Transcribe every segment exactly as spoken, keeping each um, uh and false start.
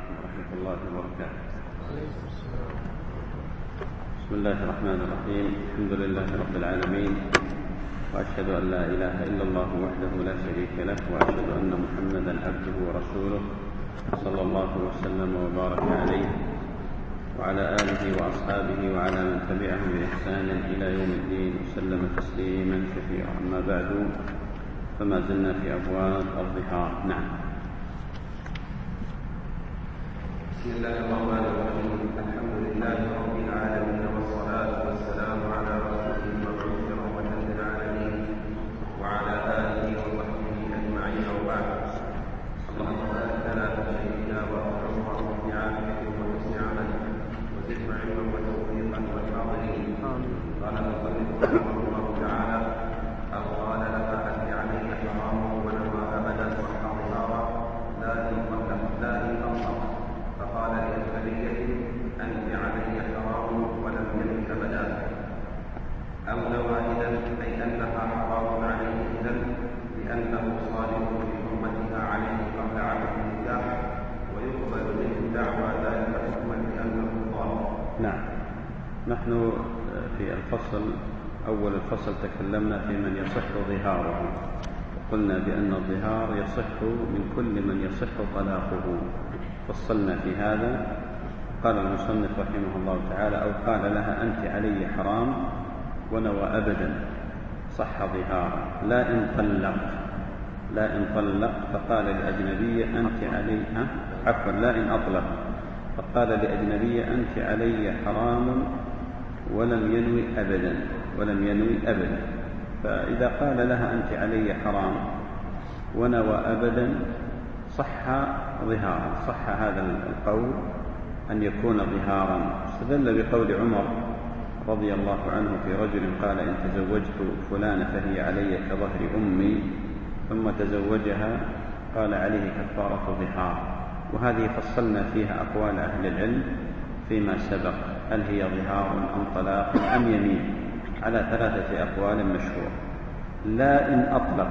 عليكم ورحمة الله وبركاته. بسم الله الرحمن الرحيم. الحمد لله رب العالمين، وأشهد أن لا إله إلا الله وحده لا شريك له، وأشهد أن محمدا عبده ورسوله صلى الله وسلم وبارك عليه وعلى آله وأصحابه وعلى من تبعهم بإحسان إلى يوم الدين وسلم تسليما كثيرا. أما بعد، فما زلنا في أبواب الظهار. نعم. بسم الله الرحمن الرحيم. الحمد لله رب العالمين، والصلاة والسلام على رسوله المبعوث رحمة للعالمين وعلى آله وصحبه أجمعين، وبعد. اللهم بارك لنا في شيخنا وارحمه بعافية وحسن عمل، وزدنا علما وتوفيقا والحاضرين. قال المصنف رحمه الله تعالى: أو قال لها أنت علي حرام ونوى أبدا وحاضرا لا يطلق لا يطلق، فقال لأجنبية أنت علي حرام ولم يلك أبدا، أو نوى إذن أي أنها حرام عليه إذن لأنه صادق بحرمتها عليه قبل عقد النكاح، ويقبل منه دعوى ذلك حكما لأنه ظاهر. نعم. نحن في الفصل أول الفصل تكلمنا في من يصح ظهاره، وقلنا بأن الظهار يصح من كل من يصح طلاقه. فصلنا في هذا. قال المصنف رحمه الله تعالى: أو قال لها أنت علي حرام ونوى أبدا، صح ظهارا. لا إن طلق لا إن طلق فقال لأجنبية أنت علي عفوا لا إن أطلق فقال لأجنبية أنت علي حرام ولم ينوي أبدا ولم ينوي أبدا. فإذا قال لها أنت علي حرام ونوى أبدا صح ظهارا، صح هذا القول أن يكون ظهارا. استدل بقول عمر رضي الله عنه في رجل قال: إن تزوجت فلانة فهي علي كظهر أمي، ثم تزوجها قال عليه كفارة ظهار. وهذه فصلنا فيها أقوال أهل العلم فيما سبق، هل هي ظهار أم طلاق أم يمين، على ثلاثة أقوال مشهورة. لا إن أطلق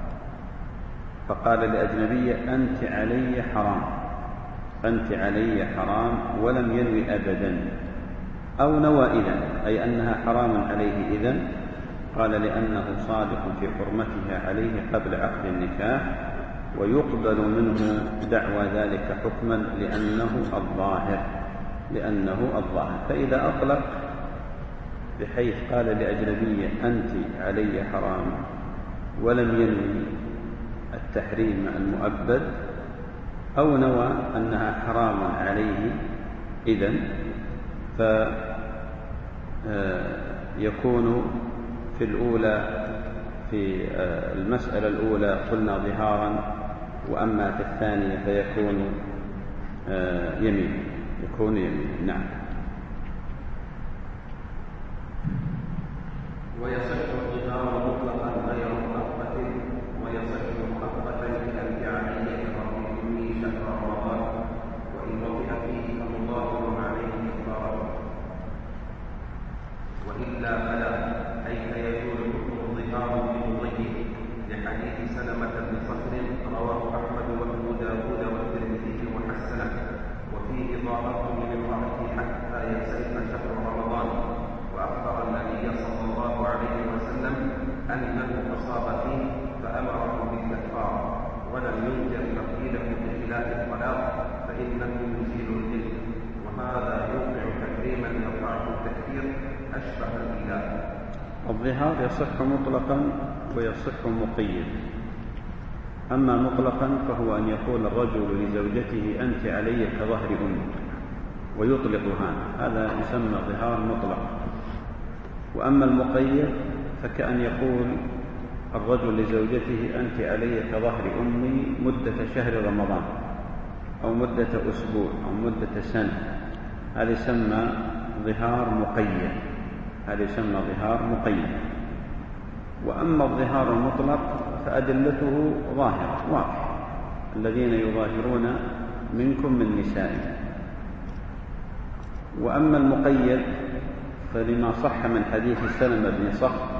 فقال لأجنبية أنت علي حرام أنت علي حرام ولم ينوي أبدا، أو نوى إذن أي أنها حرام عليه إذن، قال لأنه صادق في حرمتها عليه قبل عقد النكاح، ويقبل منه دعوى ذلك حكما لأنه الظاهر لأنه الظاهر. فإذا أطلق بحيث قال لأجنبية أنت علي حرام ولم ينوي التحريم المؤبد، أو نوى أنها حرام عليه إذن، فيكون في الأولى في المسألة الأولى قلنا ظهارا، وأما في الثانية فيكون يمين يكون يمين. نعم. ويصح الظهار مطلقا غير مؤقت، ويصح مؤقتا كأنت علي كظهر أمي شهر رمضان، وإن وطئ فيه فمظاهر عليه كفارة، وإلا فلا، أي فيكون حكم الظهار بمضيه، لحديث سلمة بن صخر رواه أحمد وأبو داود والترمذي وحسنه، وفيه إضافة من امرأته حتى ينسلخ شهر رمضان. وأخبر النبي صلى الله عليه وسلم أنه أصاب فيه فأمره بالكفارة، ولم ينكر تقييده بخلاف الطلاق فإنه يزيل الجلد، وهذا يوقع تحريما يقع التكفير أشبه الإله. الظهار يصح مطلقا ويصح مقيد. أما مطلقا فهو أن يقول الرجل لزوجته أنت علي كظهر أمي ويطلقها، هذا يسمى ظهار مطلق. وأما المقيد فكأن يقول الرجل لزوجته أنت علي كظهر أمي مدة شهر رمضان أو مدة أسبوع أو مدة سنة، هذا يسمى ظهار مقيد هذا يسمى ظهار مقيد. وأما الظهار المطلق فأدلته ظاهرة واضحة: الذين يظاهرون منكم من نسائهم. وأما المقيد فلما صح من حديث سلمة بن صخر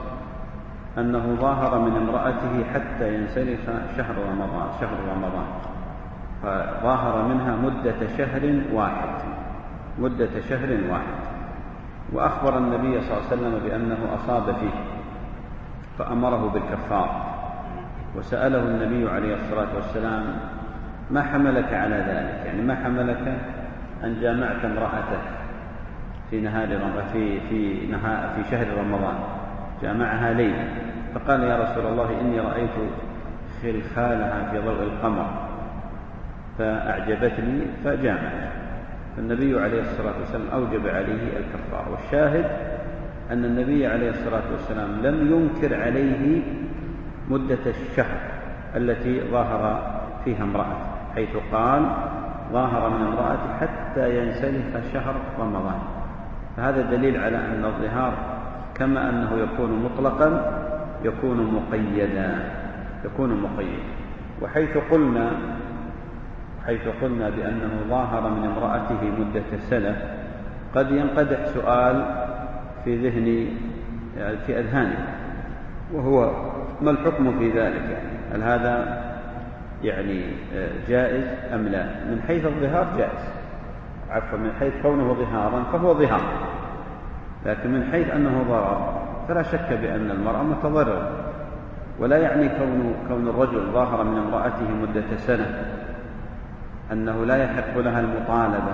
أنه ظاهر من امرأته حتى ينسلخ شهر رمضان شهر رمضان فظاهر منها مدة شهر واحد مدة شهر واحد وأخبر النبي صلى الله عليه وسلم بأنه أصاب فيه فأمره بالكفار، وسأله النبي عليه الصلاة والسلام: ما حملك على ذلك؟ يعني ما حملك أن جامعت امرأتك في نهار في في نهار في شهر رمضان، جامعها ليلا؟ فقال: يا رسول الله، إني رأيت خلخالها في ضوء القمر فأعجبتني فجامعت. فالنبي عليه الصلاة والسلام أوجب عليه الكفارة. والشاهد أن النبي عليه الصلاة والسلام لم ينكر عليه مدة الشهر التي ظاهر فيها امرأة، حيث قال: ظاهر من امرأة حتى ينسلخ شهر رمضان. فهذا دليل على أن الظهار كما أنه يكون مطلقا يكون مقيدا يكون مقيدا وحيث قلنا حيث قلنا بأنه ظاهر من امرأته مدة سنة، قد ينقدح سؤال في ذهني في أذهاني، وهو: ما الحكم في ذلك؟ هل هذا يعني جائز أم لا؟ من حيث الظهار جائز، عفوا من حيث كونه ظهارا فهو ظهار، لكن من حيث أنه ضرر فلا شك بأن المرأة متضررة. ولا يعني كون كون الرجل ظاهر من امرأته مدة سنة أنه لا يحق لها المطالبة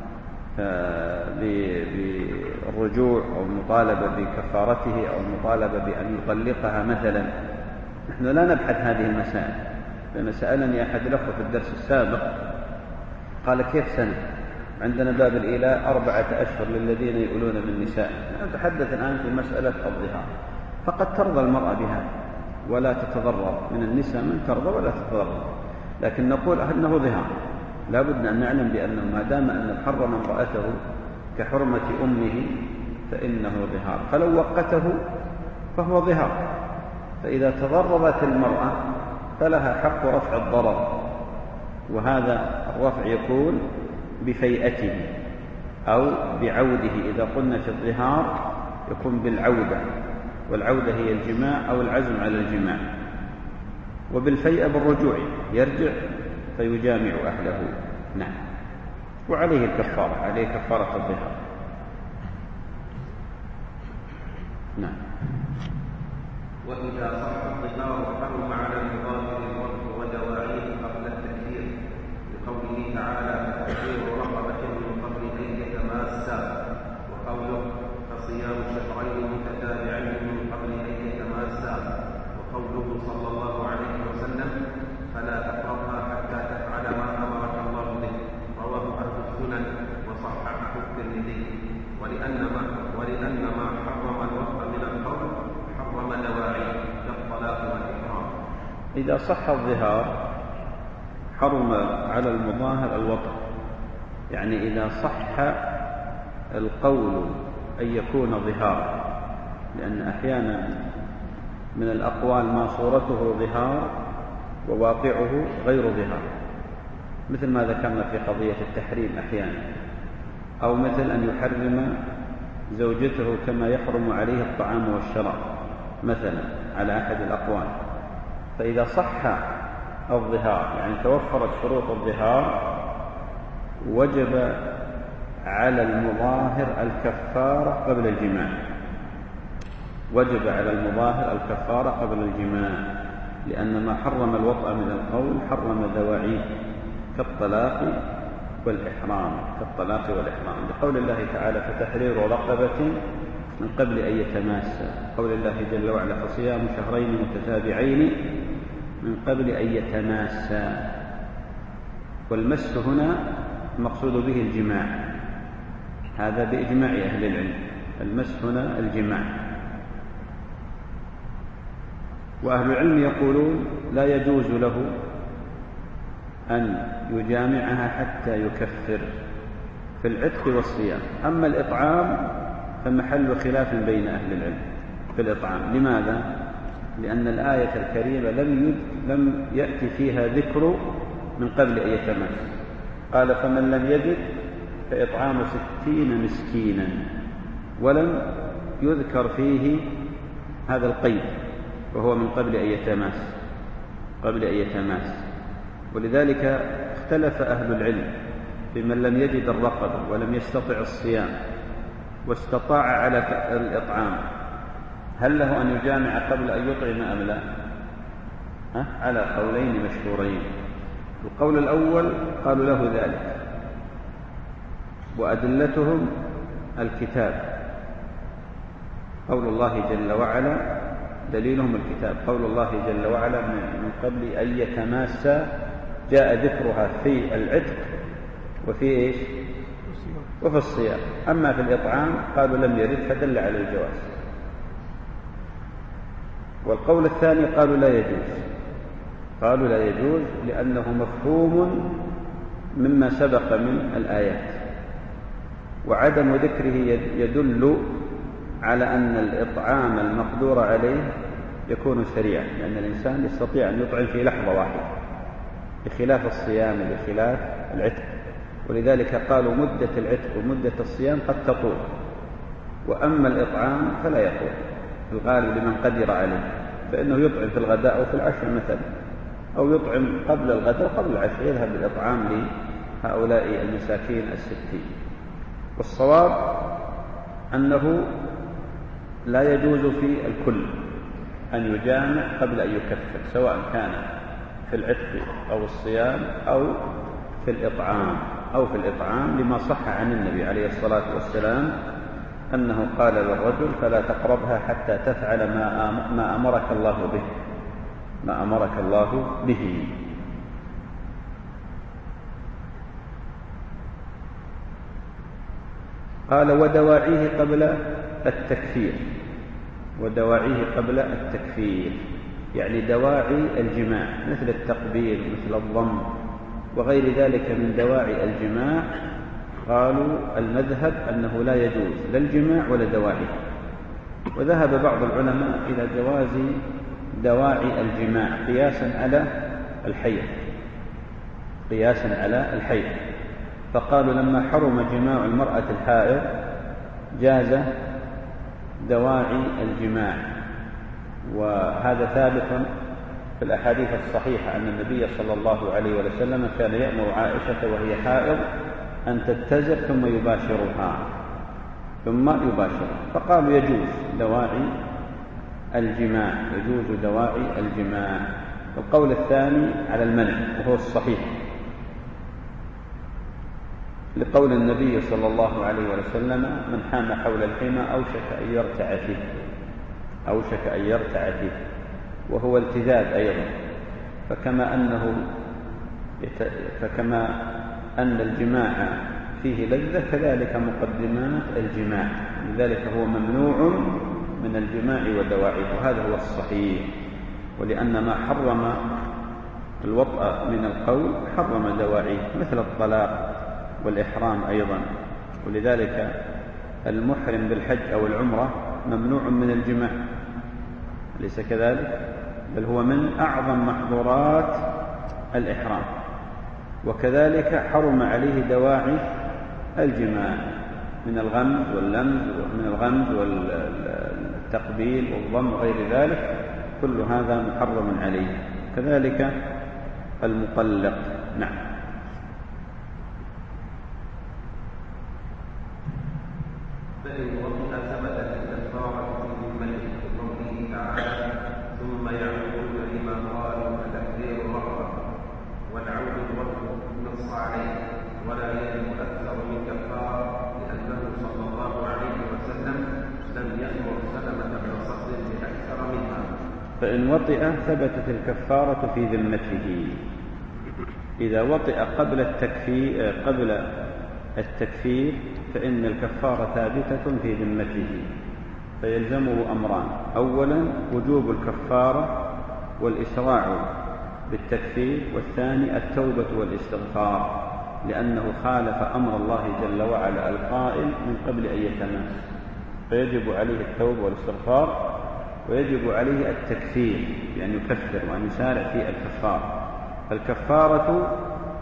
بالرجوع أو المطالبة بكفارته أو المطالبة بأن يطلقها مثلا. نحن لا نبحث هذه المسائل، لأن سألني أحد الأخوة في الدرس السابق قال: كيف سنة؟ عندنا باب الإيلاء أربعة أشهر للذين يؤلون من نساء. نتحدث الآن في مسألة الظهار، فقد ترضى المرأة بها ولا تتضرر، من النساء من ترضى ولا تتضرر، لكن نقول أنه ظهار. لا بد أن نعلم بأنه ما دام أن حرم امرأته كحرمة أمه فإنه ظهار، فلو وقته فهو ظهار. فإذا تضررت المرأة فلها حق رفع الضرر، وهذا الرفع يكون بفيئته أو بعوده. إذا قلنا في الظهار يكون بالعودة، والعودة هي الجماع أو العزم على الجماع، وبالفيئة بالرجوع، يرجع فيجامع أهله. نعم. وعليه الكفارة، عليه كفارة الظهار. نعم. وإذا صح الظهار حرم على المظاهر الوقت ودواعيه قبل التكفير، لقوله تعالى: فتحرير رقبة من قبل أن يتماسا، وقوله: فصيام شهرين متتابعين من قبل أن يتماسا، وقوله صلى الله عليه وسلم: فلا تقربها حتى تفعل ما أمرك الله به، رواه أهل السنن وصححه الترمذي. ولأن ما ولأن ما حرم الوقت من القول حرم دواعيه كالطلاق والإكراه. إذا صح الظهار حرم على المظاهر الوطء، يعني إذا صح القول أن يكون ظهار، لأن أحيانا من الأقوال ما صورته ظهار وواقعه غير ظهار، مثل ما ذكرنا في قضية التحريم أحيانا، أو مثل أن يحرم زوجته كما يحرم عليه الطعام والشراب مثلا على أحد الأقوال. فإذا صح الظهار يعني توفرت شروط الظهار وجب على المظاهر الكفارة قبل الجماع وجب على المظاهر الكفارة قبل الجماع لأن ما حرم الوطأ من القول حرم دواعيه كالطلاق والإحرام كالطلاق والإحرام لقول الله تعالى: فتحرير رقبة من قبل أن يتماسا، قول الله جل وعلا: فصيام شهرين متتابعين من قبل أن يتماسا. والمس هنا المقصود به الجماع، هذا بإجماع أهل العلم، المس هنا الجماع. وأهل العلم يقولون لا يجوز له أن يجامعها حتى يكفر في العتق والصيام. أما الإطعام فمحل خلاف بين أهل العلم في الإطعام. لماذا؟ لأن الآية الكريمة لم لم يأتي فيها ذكر من قبل أن يتمس. قال: فمن لم يجد فإطعام ستين مسكينا، ولم يذكر فيه هذا القيد وهو من قبل أن يتماس قبل أن يتماس ولذلك اختلف أهل العلم في من لم يجد الرقبة ولم يستطع الصيام واستطاع على الإطعام، هل له أن يجامع قبل أن يطعم أم لا؟ ها؟ على قولين مشهورين. القول الأول قالوا له ذلك، وأدلتهم الكتاب، قول الله جل وعلا، دليلهم الكتاب، قول الله جل وعلا من قبل أن يتماسى، جاء ذكرها في العتق وفي إيش؟ وفي الصيام. أما في الإطعام قالوا لم يرد فدل على الجواز. والقول الثاني قالوا لا يجوز، قالوا لا يجوز لأنه مفهوم مما سبق من الآيات، وعدم ذكره يدل على أن الإطعام المقدور عليه يكون سريعا، لأن الإنسان يستطيع أن يطعم في لحظة واحدة بخلاف الصيام بخلاف العتق. ولذلك قالوا مدة العتق ومدة الصيام قد تطول، وأما الإطعام فلا يطول. الغالب لمن قدر عليه فإنه يطعم في الغداء أو في العشاء مثلا، أو يطعم قبل الغداء وقبل العشاء، يذهب بالإطعام لهؤلاء المساكين الستين. والصواب أنه لا يجوز في الكل أن يجامع قبل أن يكفر، سواء كان في العتق أو الصيام أو في الإطعام أو في الإطعام لما صح عن النبي عليه الصلاة والسلام أنه قال للرجل فلا تقربها حتى تفعل ما أمرك الله به ما أمرك الله به. قال ودواعيه قبل التكفير، ودواعيه قبل التكفير يعني دواعي الجماع مثل التقبيل مثل الضم وغير ذلك من دواعي الجماع. قالوا المذهب أنه لا يجوز لا الجماع ولا دواعي. وذهب بعض العلماء إلى جواز دواعي الجماع قياسا على الحيض قياسا على الحيض فقالوا لما حرم جماع المرأة الحائض جاز دواعي الجماع. وهذا ثابت في الأحاديث الصحيحة أن النبي صلى الله عليه وسلم كان يأمر عائشة وهي حائض أن تتزر ثم يباشرها ثم يباشرها فقالوا يجوز دواعي الجماع يجوز دواعي الجماع. القول الثاني على المنع وهو الصحيح لقول النبي صلى الله عليه وسلم من حام حول الحمى أوشك أن يرتع فيه أوشك أن يرتع فيه وهو التذاذ أيضا. فكما أنه يت... فكما أن الجماع فيه لذة كذلك مقدمات الجماع، لذلك هو ممنوع من الجماع ودواعيه وهذا هو الصحيح. ولأن ما حرم الوطأ من القول حرم دواعيه مثل الطلاق والإحرام أيضا. ولذلك المحرم بالحج أو العمرة ممنوع من الجماع ليس كذلك، بل هو من أعظم محظورات الإحرام. وكذلك حرم عليه دواعي الجماع من الغمز واللمز من الغمز والتقبيل والضم وغير ذلك، كل هذا محرم عليه. كذلك المطلق. نعم. فإن وطئ ثبتت الكفارة في ذمته بقوله تعالى ثم يعودون لما قالوا فتحرير الرقبة والعود الوطء نص عليه ولا يجب أكثر من كفارة لأنه صلى الله عليه وسلم لم يأمر سلمة بن صخر بأكثر منها. فإن وطئ ثبتت الكفارة في ذمته. إذا وطئ قبل التكفير قبل التكفير فإن الكفارة ثابتة في ذمته فيلزمه أمران: أولا وجوب الكفارة والإسراع بالتكفير، والثاني التوبة والاستغفار لأنه خالف أمر الله جل وعلا القائل من قبل أن يتماس، فيجب عليه التوبة والاستغفار ويجب عليه التكفير بأن يكفر وأن يسارع في الكفارة. فالكفارة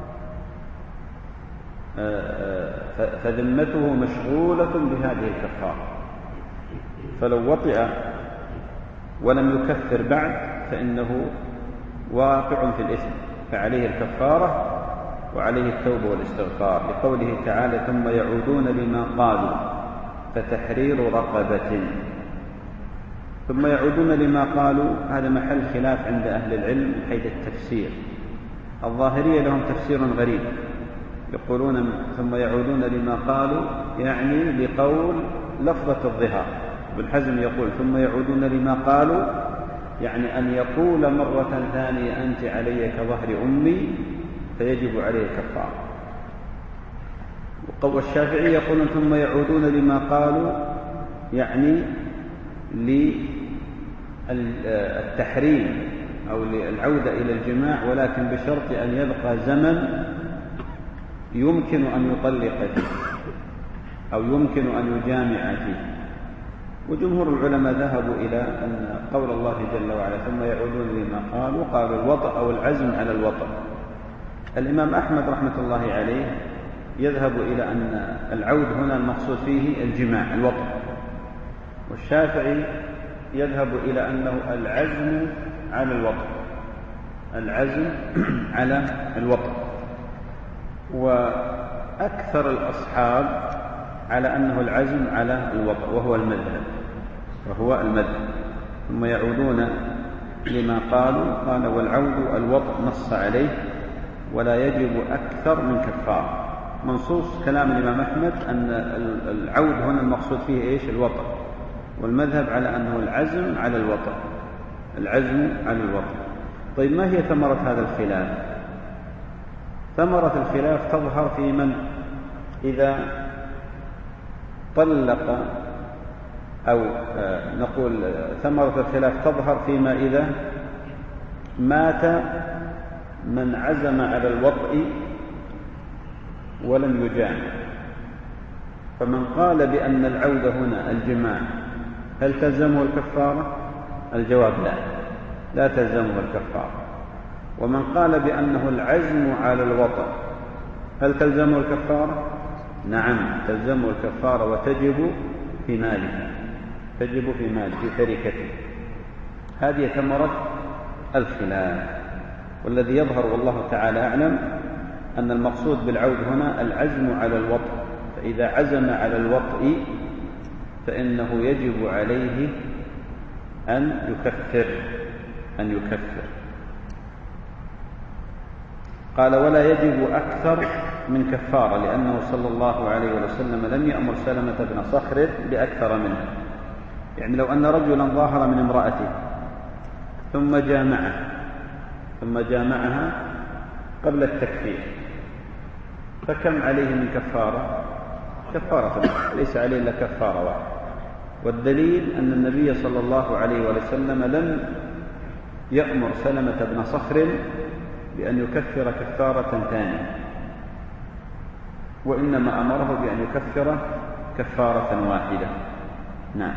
فذمته مشغولة بهذه الكفارة، فلو وطئ ولم يكفر بعد فإنه واقع في الإثم فعليه الكفارة وعليه التوبة والاستغفار، لقوله تعالى ثم يعودون لما قالوا فتحرير رقبة. ثم يعودون لما قالوا هذا محل خلاف عند أهل العلم من حيث التفسير. الظاهرية لهم تفسير غريب، يقولون ثم يعودون لما قالوا يعني لقول لفظة الظهار. ابن حزم يقول ثم يعودون لما قالوا يعني أن يقول مرة ثانية أنت علي كظهر أمي فيجب عليه الكفارة. والشافعي يقولون ثم يعودون لما قالوا يعني للتحريم أو للعودة إلى الجماع، ولكن بشرط أن يبقى زمن يمكن أن يطلق فيه أو يمكن أن يجامع فيه. وجمهور العلماء ذهبوا إلى أن قول الله جل وعلا ثم يعودون لما قالوا قالوا الوطأ أو العزم على الوطأ. الإمام أحمد رحمة الله عليه يذهب إلى أن العود هنا المقصود فيه الجماع الوطأ، والشافعي يذهب إلى أنه العزم على الوطأ، العزم على الوطأ. وأكثر الأصحاب على أنه العزم على الوطأ وهو المذهب وهو المذهب. ثم يعودون لما قالوا قال والعود الوطأ نص عليه ولا يجب أكثر من كفارة. منصوص كلام الإمام أحمد أن العود هنا المقصود فيه إيش؟ الوطأ، والمذهب على أنه العزم على الوطأ، العزم على الوطأ. طيب ما هي ثمرة هذا الخلاف؟ ثمرة الخلاف تظهر في من إذا طلق، أو نقول ثمرة الخلاف تظهر فيما إذا مات من عزم على الوطء ولم يجامع. فمن قال بأن العود هنا الجماع هل تلزمه الكفارة؟ الجواب لا، لا تلزمه الكفارة. ومن قال بأنه العزم على الوطء هل تلزمه الكفارة؟ نعم تلزمه الكفارة وتجب في ماله، تجب في ماله في تركته. هذه ثمرة الخلاف. والذي يظهر والله تعالى أعلم أن المقصود بالعود هنا العزم على الوطء، فإذا عزم على الوطء فإنه يجب عليه أن يكفر أن يكفر قال ولا يجب أكثر من كفارة، لأنه صلى الله عليه وسلم لم يأمر سلمة بن صخر بأكثر منه. يعني لو أن رجلا ظاهر من امرأته ثم جامعه ثم جامعها قبل التكفير فكم عليه من كفارة؟ كفارة ليس عليه إلا كفارة واحدة. والدليل أن النبي صلى الله عليه وسلم لم يأمر سلمة بن صخر بأن يكفر كفارة ثانية، وإنما أمره بأن يكفر كفارة واحدة. نعم.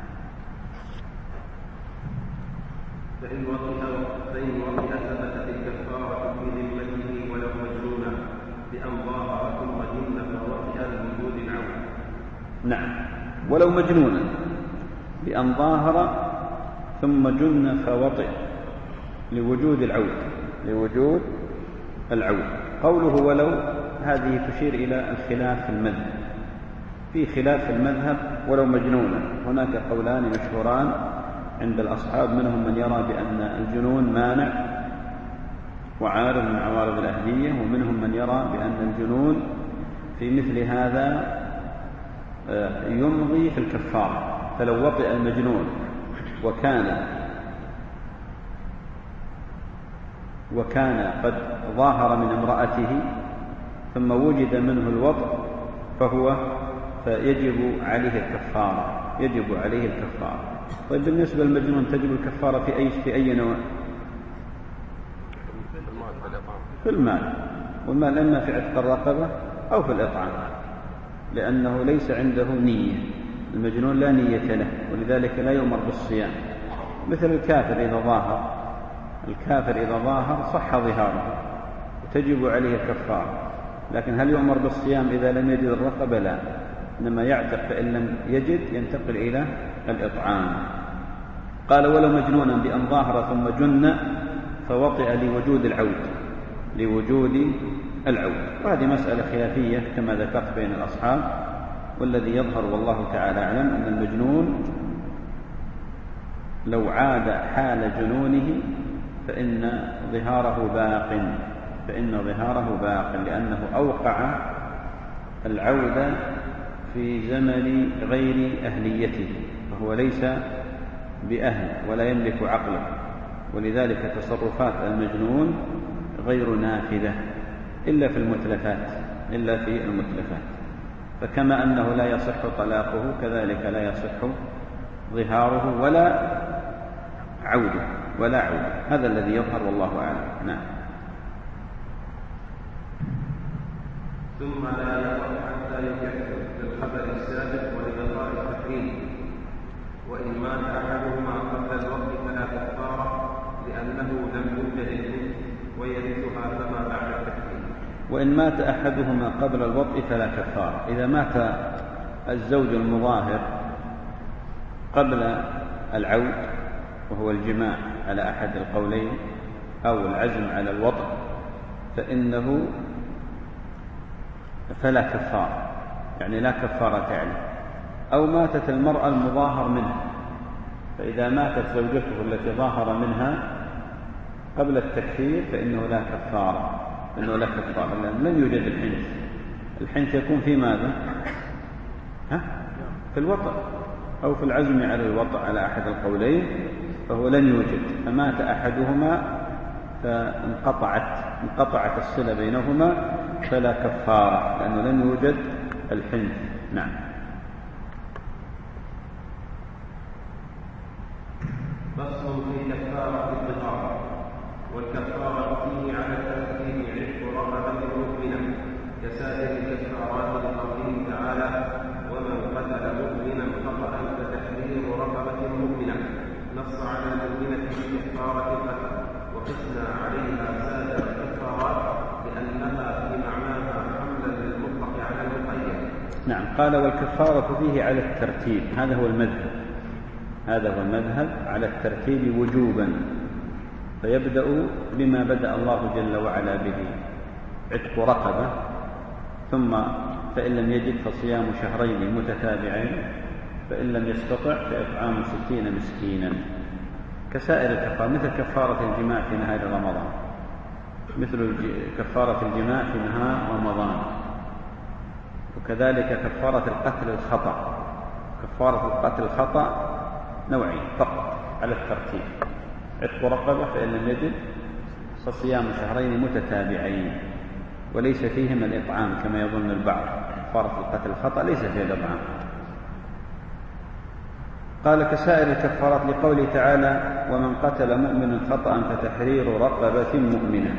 فإن وطئ فإن وطئ ثبتت الكفارة في ذمته ولو مجنونا بأن ظاهر ثم جن فوطئ لوجود العود. نعم، ولو مجنونا بأن ظاهر ثم جن فوطئ لوجود العود لوجود العود. قوله ولو هذه تشير إلى الخلاف في المذهب، في خلاف في المذهب ولو مجنونا. هناك قولان مشهوران عند الأصحاب، منهم من يرى بأن الجنون مانع وعارض من عوارض الأهلية، ومنهم من يرى بأن الجنون في مثل هذا يمضي في الكفارة. فلو وطئ المجنون وكان وكان قد ظاهر من امرأته ثم وجد منه الوطء فهو فيجب عليه الكفارة يجب عليه الكفارة. طيب بالنسبة للمجنون تجب الكفارة في أي في أي نوع؟ في المال، والمال إما في عتق الرقبة أو في الإطعام، لأنه ليس عنده نية. المجنون لا نية له، ولذلك لا يؤمر بالصيام. مثل الكافر إذا ظاهر الكافر إذا ظاهر صح ظهاره وتجب عليه الكفارة، لكن هل يؤمر بالصيام إذا لم يجد الرقبة؟ لا، إنما يعتق، فإن لم يجد ينتقل إلى الإطعام. قال ولو مجنونا بأن ظاهر ثم جن فوطئ لوجود العود. لوجود العود. وهذه مسألة خلافية كما ذكرت بين الأصحاب، والذي يظهر والله تعالى أعلم أن المجنون لو عاد حال جنونه فإن ظهاره باق فإن ظهاره باق لأنه أوقع العود في زمن غير أهليته، فهو ليس بأهل ولا يملك عقله، ولذلك تصرفات المجنون غير نافذة إلا في المتلفات إلا في المتلفات. فكما أنه لا يصح طلاقه كذلك لا يصح ظهاره ولا عوده ولا عوده. هذا الذي يظهر والله أعلم. نعم. ثم لا يقع حتى يكفر بالخبر السابق ولبقاء التحريم، وإن مات أحدهما قبل الوقت فلا كفارة لأنه لم يوجد الإثم ويرثها كما بعد التحريم. وإن مات أحدهما قبل الوطء فلا كفارة. إذا مات الزوج المظاهر قبل العود وهو الجماع على أحد القولين أو العزم على الوطء فإنه فلا كفارة، يعني لا كفارة عليه. أو ماتت المرأة المظاهر منها، فإذا ماتت زوجته التي ظاهر منها قبل التكفير فإنه لا كفارة إنه لا كفارة لأن لم يوجد الحنث. الحنث يكون في ماذا؟ ها؟ في الوطء أو في العزم على الوطء على أحد القولين، فهو لن يوجد، فمات أحدهما فانقطعت انقطعت الصلة بينهما فلا كفارة لأنه لم يوجد الحنث. نعم. فصل في كفارة الظهار. والكفارة فيه على الترتيب عتق رقبة مؤمنة كسائر الكفارات لقوله تعالى: ومن قتل مؤمنا خطأ فتحرير رقبة مؤمنة. نص على المؤمنة في كفارة القتل، وقسنا عليها سائر الكفارات لأنها في معناها حملا للمطلق على المقيد. نعم. قال والكفارة فيه على الترتيب، هذا هو المذهب هذا هو المذهب على الترتيب وجوبا، فيبدأ بما بدأ الله جل وعلا به، عتق رقبة، ثم فإن لم يجد فصيام شهرين متتابعين، فإن لم يستطع فإطعام ستين مسكينا كسائر الكفارة، مثل كفارة الجماع في نهار رمضان، مثل كفارة الجماع في نهار رمضان، وكذلك كفارة القتل الخطأ. كفارة القتل الخطأ نوعين فقط على الترتيب، عتق رقبة فإن لم يجد فصيام شهرين متتابعين، وليس فيهما الإطعام كما يظن البعض. كفارة القتل الخطأ ليس فيها الإطعام. قال كسائر الكفارات لقوله تعالى: ومن قتل مؤمنا خطأ فتحرير رقبة مؤمنة.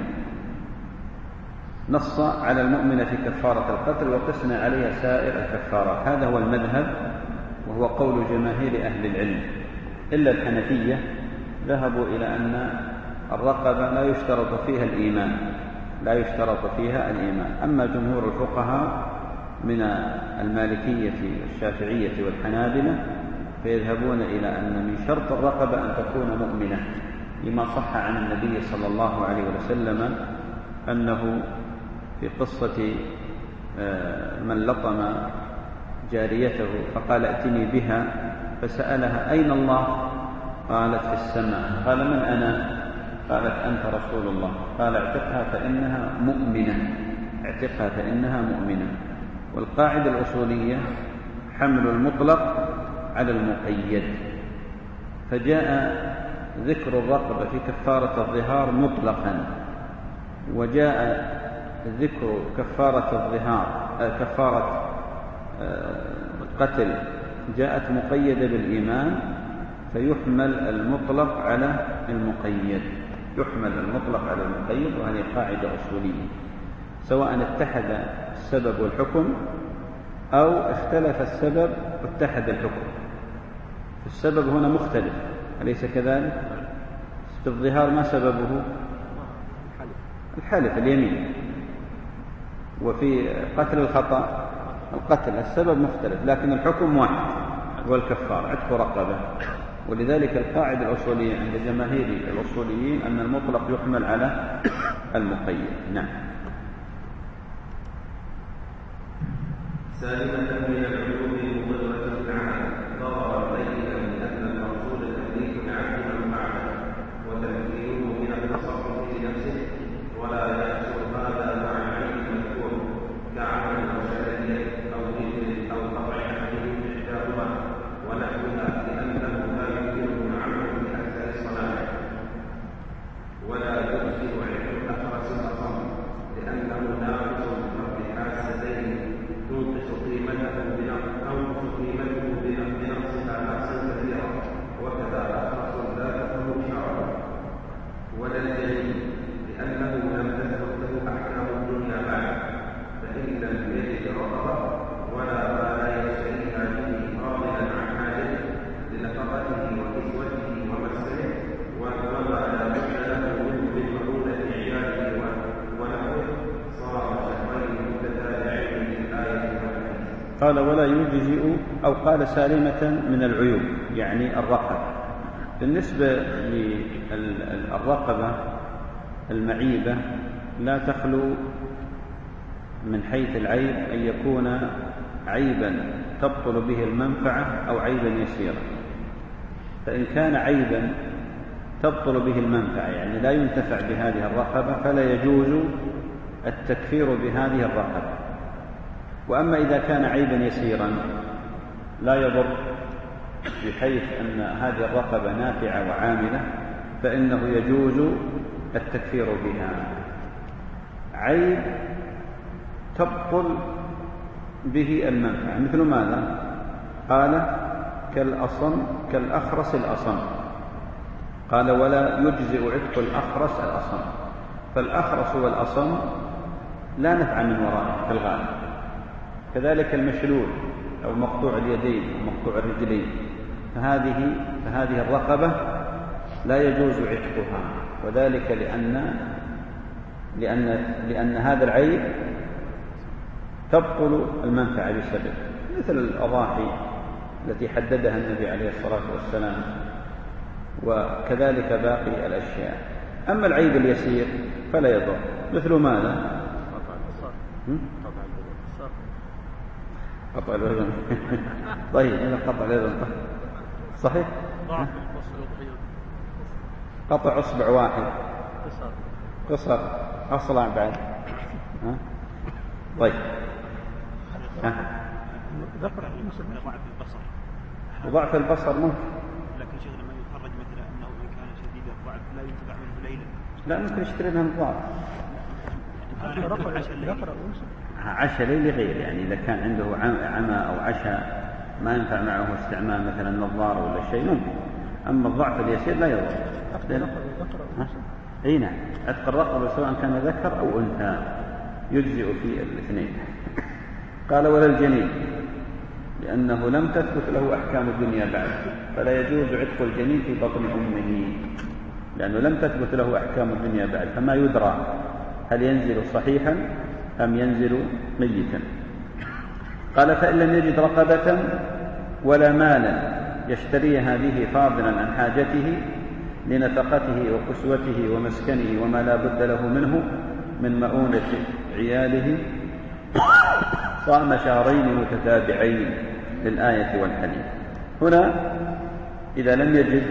نص على المؤمنة في كفارة القتل وقسنا عليها سائر الكفارات. هذا هو المذهب وهو قول جماهير أهل العلم، إلا الحنفية ذهبوا إلى أن الرقبة لا يشترط فيها الإيمان لا يشترط فيها الإيمان. أما جمهور الفقهاء من المالكية والشافعية والحنابلة فيذهبون إلى أن من شرط الرقبة أن تكون مؤمنة، لما صح عن النبي صلى الله عليه وسلم أنه في قصة من لطم جاريته فقال: ائتني بها، فسألها: أين الله؟ قالت: في السماء. قال: من أنا؟ قالت: أنت رسول الله. قال: اعتقها فإنها مؤمنة اعتقها فإنها مؤمنة. والقاعدة الأصولية حمل المطلق على المقيد، فجاء ذكر الرقبة في كفارة الظهار مطلقا، وجاء ذكر كفارة الظهار كفارة القتل جاءت مقيدة بالإيمان، فيحمل المطلق على المقيد يحمل المطلق على المقيد وهذه قاعدة أصولية، سواء اتحد السبب والحكم أو اختلف السبب واتحد الحكم. السبب هنا مختلف، أليس كذلك؟ في الظهار ما سببه؟ الحلف اليمين. وفي قتل الخطأ القتل السبب مختلف لكن الحكم واحد، والكفار عتق رقبة. ولذلك القاعدة الأصولية عند جماهير الأصوليين أن المطلق يحمل على المقيد. نعم. سالمة من العيوب المضرة بالعمل ضرر بينا من أن المقصود تمليك العبد منفعته وتمكينه من التصرف بنفسه، ولا يحصل هذا مع العيب المذكور كعمل أو شهادة أو ذكر أو قطع حديث إحداهما ونحوها، لأنه لا يمكنه العمل بأكثر الصلاح، ولا يجزئ عند الأخرس الأصم لأنه ناقص بفرد حاستين تنقص قيمته بنقص قيمته بنقصها نقصا كثيرا، وكذا أخرس لا تكون شعرا، ولا الجليل لأنه لم تثبت له أحكام الدنيا بعد، فإن لم يجد رقبة ولا ما لا يشتريها به راضيا عن حاجته لنفقته وكسوته ومسكنه، وما لا بد له منه من معونة عياله ونحوه، صار شهرين متتابعين للآية والحديث. قال ولا يجزئ، أو قال سالمة من العيوب يعني الرقبة. بالنسبة للرقبة المعيبة لا تخلو من حيث العيب أن يكون عيبا تبطل به المنفعة أو عيبا يسيرا. فإن كان عيبا تبطل به المنفعة يعني لا ينتفع بهذه الرقبة فلا يجوز التكفير بهذه الرقبة. وأما إذا كان عيبا يسيرا لا يضر بحيث أن هذه الرقبة نافعة وعاملة فإنه يجوز التكفير بها. عيب تبطل به المنفعة مثل ماذا؟ قال كالأصم كالأخرس الأصم. قال ولا يجزئ عتق الأخرس الأصم. فالأخرس والأصم لا نفع من ورائه في الغالب. كذلك المشلول أو مقطوع اليدين ومقطوع الرجلين، فهذه فهذه الرقبة لا يجوز عتقها، وذلك لأن لأن لأن هذا العيب تبطل المنفعة بسبب، مثل الأضاحي التي حددها النبي عليه الصلاة والسلام، وكذلك باقي الأشياء. أما العيب اليسير فلا يضر، مثل ماذا؟ قطع الأذن. طيب إذا قطع الأذن صحيح؟ قطع أصبع واحد قصر أصلع بعد. ها؟ طيب ها؟ ذكر المسلم ضعف البصر. وضعف البصر ممكن، لكن شيخ لما يتخرج مثل أنه إن كان شديد الضعف لا ينتفع منه ليلا. لا ممكن يشتري لها الضعف. ذكر عشاء ليلي غير، يعني إذا كان عنده عمى أو عشاء ما ينفع معه استعمال مثلا النظارة ولا شيء ممكن. أما الضعف اليسير لا يضر. أي نعم، عتق الرقبة سواء كان ذكر أو أنثى يجزئ في الاثنين. قال ولا الجنين لأنه لم تثبت له أحكام الدنيا بعد، فلا يجوز عتق الجنين في بطن أمه لأنه لم تثبت له أحكام الدنيا بعد، فما يدرى هل ينزل صحيحا أم ينزل ميتا. قال فإن لم يجد رقبة ولا مالا يشتريها به فاضلا عن حاجته لنفقته وكسوته ومسكنه وما لا بد له منه من مؤونة عياله صام شهرين متتابعين للآية والحديث. هنا إذا لم يجد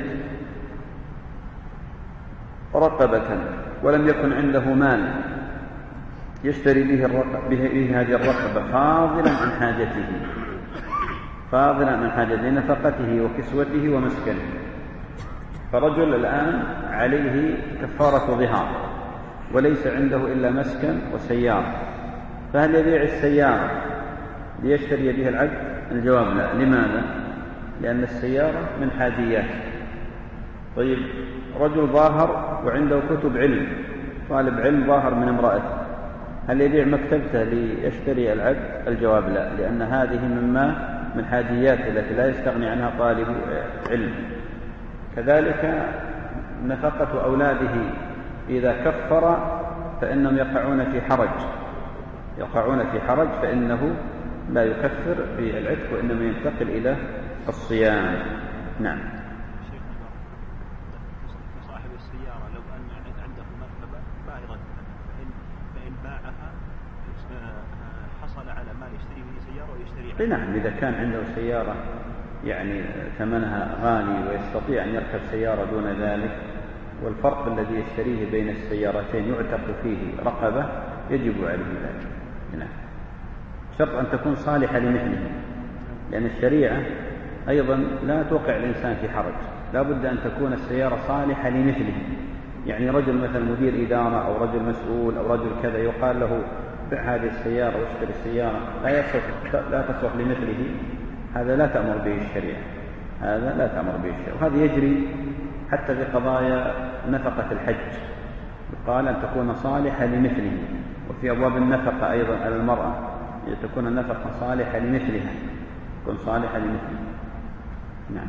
رقبة ولم يكن عنده مال يشتري به, الرقبة به هذه الرقبة فاضلا عن حاجته فاضلا عن حاجته لنفقته وكسوته ومسكنه، فرجل الآن عليه كفارة ظهار وليس عنده إلا مسكن وسيارة، فهل يبيع السيارة ليشتري بها العبد؟ الجواب لا. لماذا؟ لأن السيارة من حاجياته. طيب رجل ظاهر وعنده كتب علم، طالب علم ظاهر من امرأته، هل يبيع مكتبته ليشتري العبد؟ الجواب لا، لأن هذه مما من حاجياته التي لا يستغني عنها طالب علم. كذلك نفقة أولاده إذا كفر فإنهم يقعون في حرج يقعون في حرج فإنه لا يكفر بالعتق وإنما ينتقل إلى الصيام. نعم. يشتري به سيارة ويشتري عنه. نعم، إذا كان عنده سيارة يعني ثمنها غالي ويستطيع أن يركب سيارة دون ذلك، والفرق الذي يشتريه بين السيارتين يعتق فيه رقبة، يجب عليه ذلك. نعم، شرط أن تكون صالحة لمثله، لأن الشريعة أيضا لا توقع الإنسان في حرج، لا بد أن تكون السيارة صالحة لمثله. يعني رجل مثل مدير إدارة أو رجل مسؤول أو رجل كذا يقال له بع هذه السيارة واشتري السيارة لا يصلح لا تصلح لمثله، هذا لا تأمر به الشريعة، هذا لا تأمر به الشريعة. وهذا يجري حتى في قضايا نفقة الحج، يقال أن تكون صالحة لمثله. وفي أبواب النفقة أيضا على المرأة تكون النفقة صالحة لمثلها، تكون صالحة لمثلها. نعم.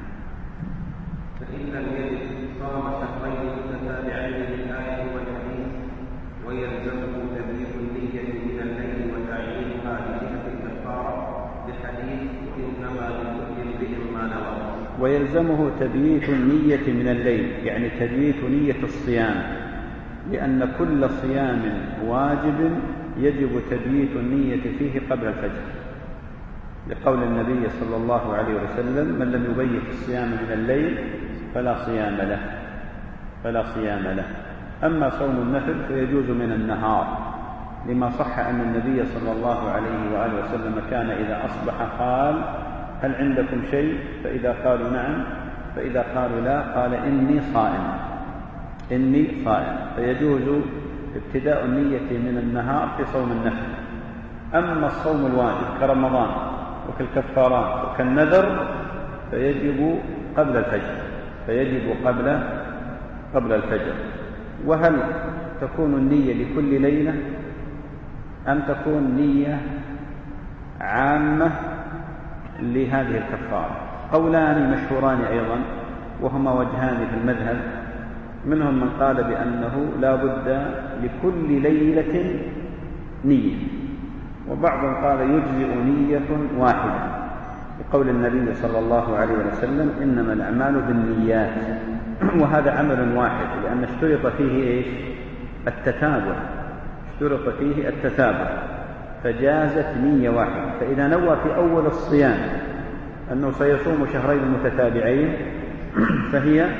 فإن لم يجد صام شهرين متتابعين للآية والحديث، ويلزمه تبييت النية من الليل وتعيينها بجهة الكفارة لحديث إنما لكل امرئ ما نوى. ويلزمه تبييت النية من الليل، يعني تبييت نية الصيام، لأن كل صيام واجب يجب تبييت النية فيه قبل الفجر، لقول النبي صلى الله عليه وسلم: من لم يبيت الصيام من الليل فلا صيام له فلا صيام له. أما صوم النفل فيجوز من النهار، لما صح أن النبي صلى الله عليه وآله وسلم كان إذا أصبح قال: هل عندكم شيء؟ فإذا قالوا نعم، فإذا قالوا لا قال: إني صائم إني صائم. فيجوز ابتداء النية من النهار في صوم النفل. أما الصوم الواجب كرمضان وكالكفارات وكالنذر فيجب قبل الفجر فيجب قبل قبل الفجر. وهل تكون النية لكل ليلة أم تكون نية عامة لهذه الكفارة؟ قولان مشهوران أيضا، وهما وجهان في المذهب. منهم من قال بأنه لا بد لكل ليلة نية، وبعضهم قال يجزئ نية واحدة، بقول النبي صلى الله عليه وسلم: إنما الأعمال بالنيات. وهذا عمل واحد، لأن اشترط فيه إيش؟ التتابع، اشترط فيه التتابع، فجازت نية واحدة. فإذا نوى في أول الصيام أنه سيصوم شهرين متتابعين فهي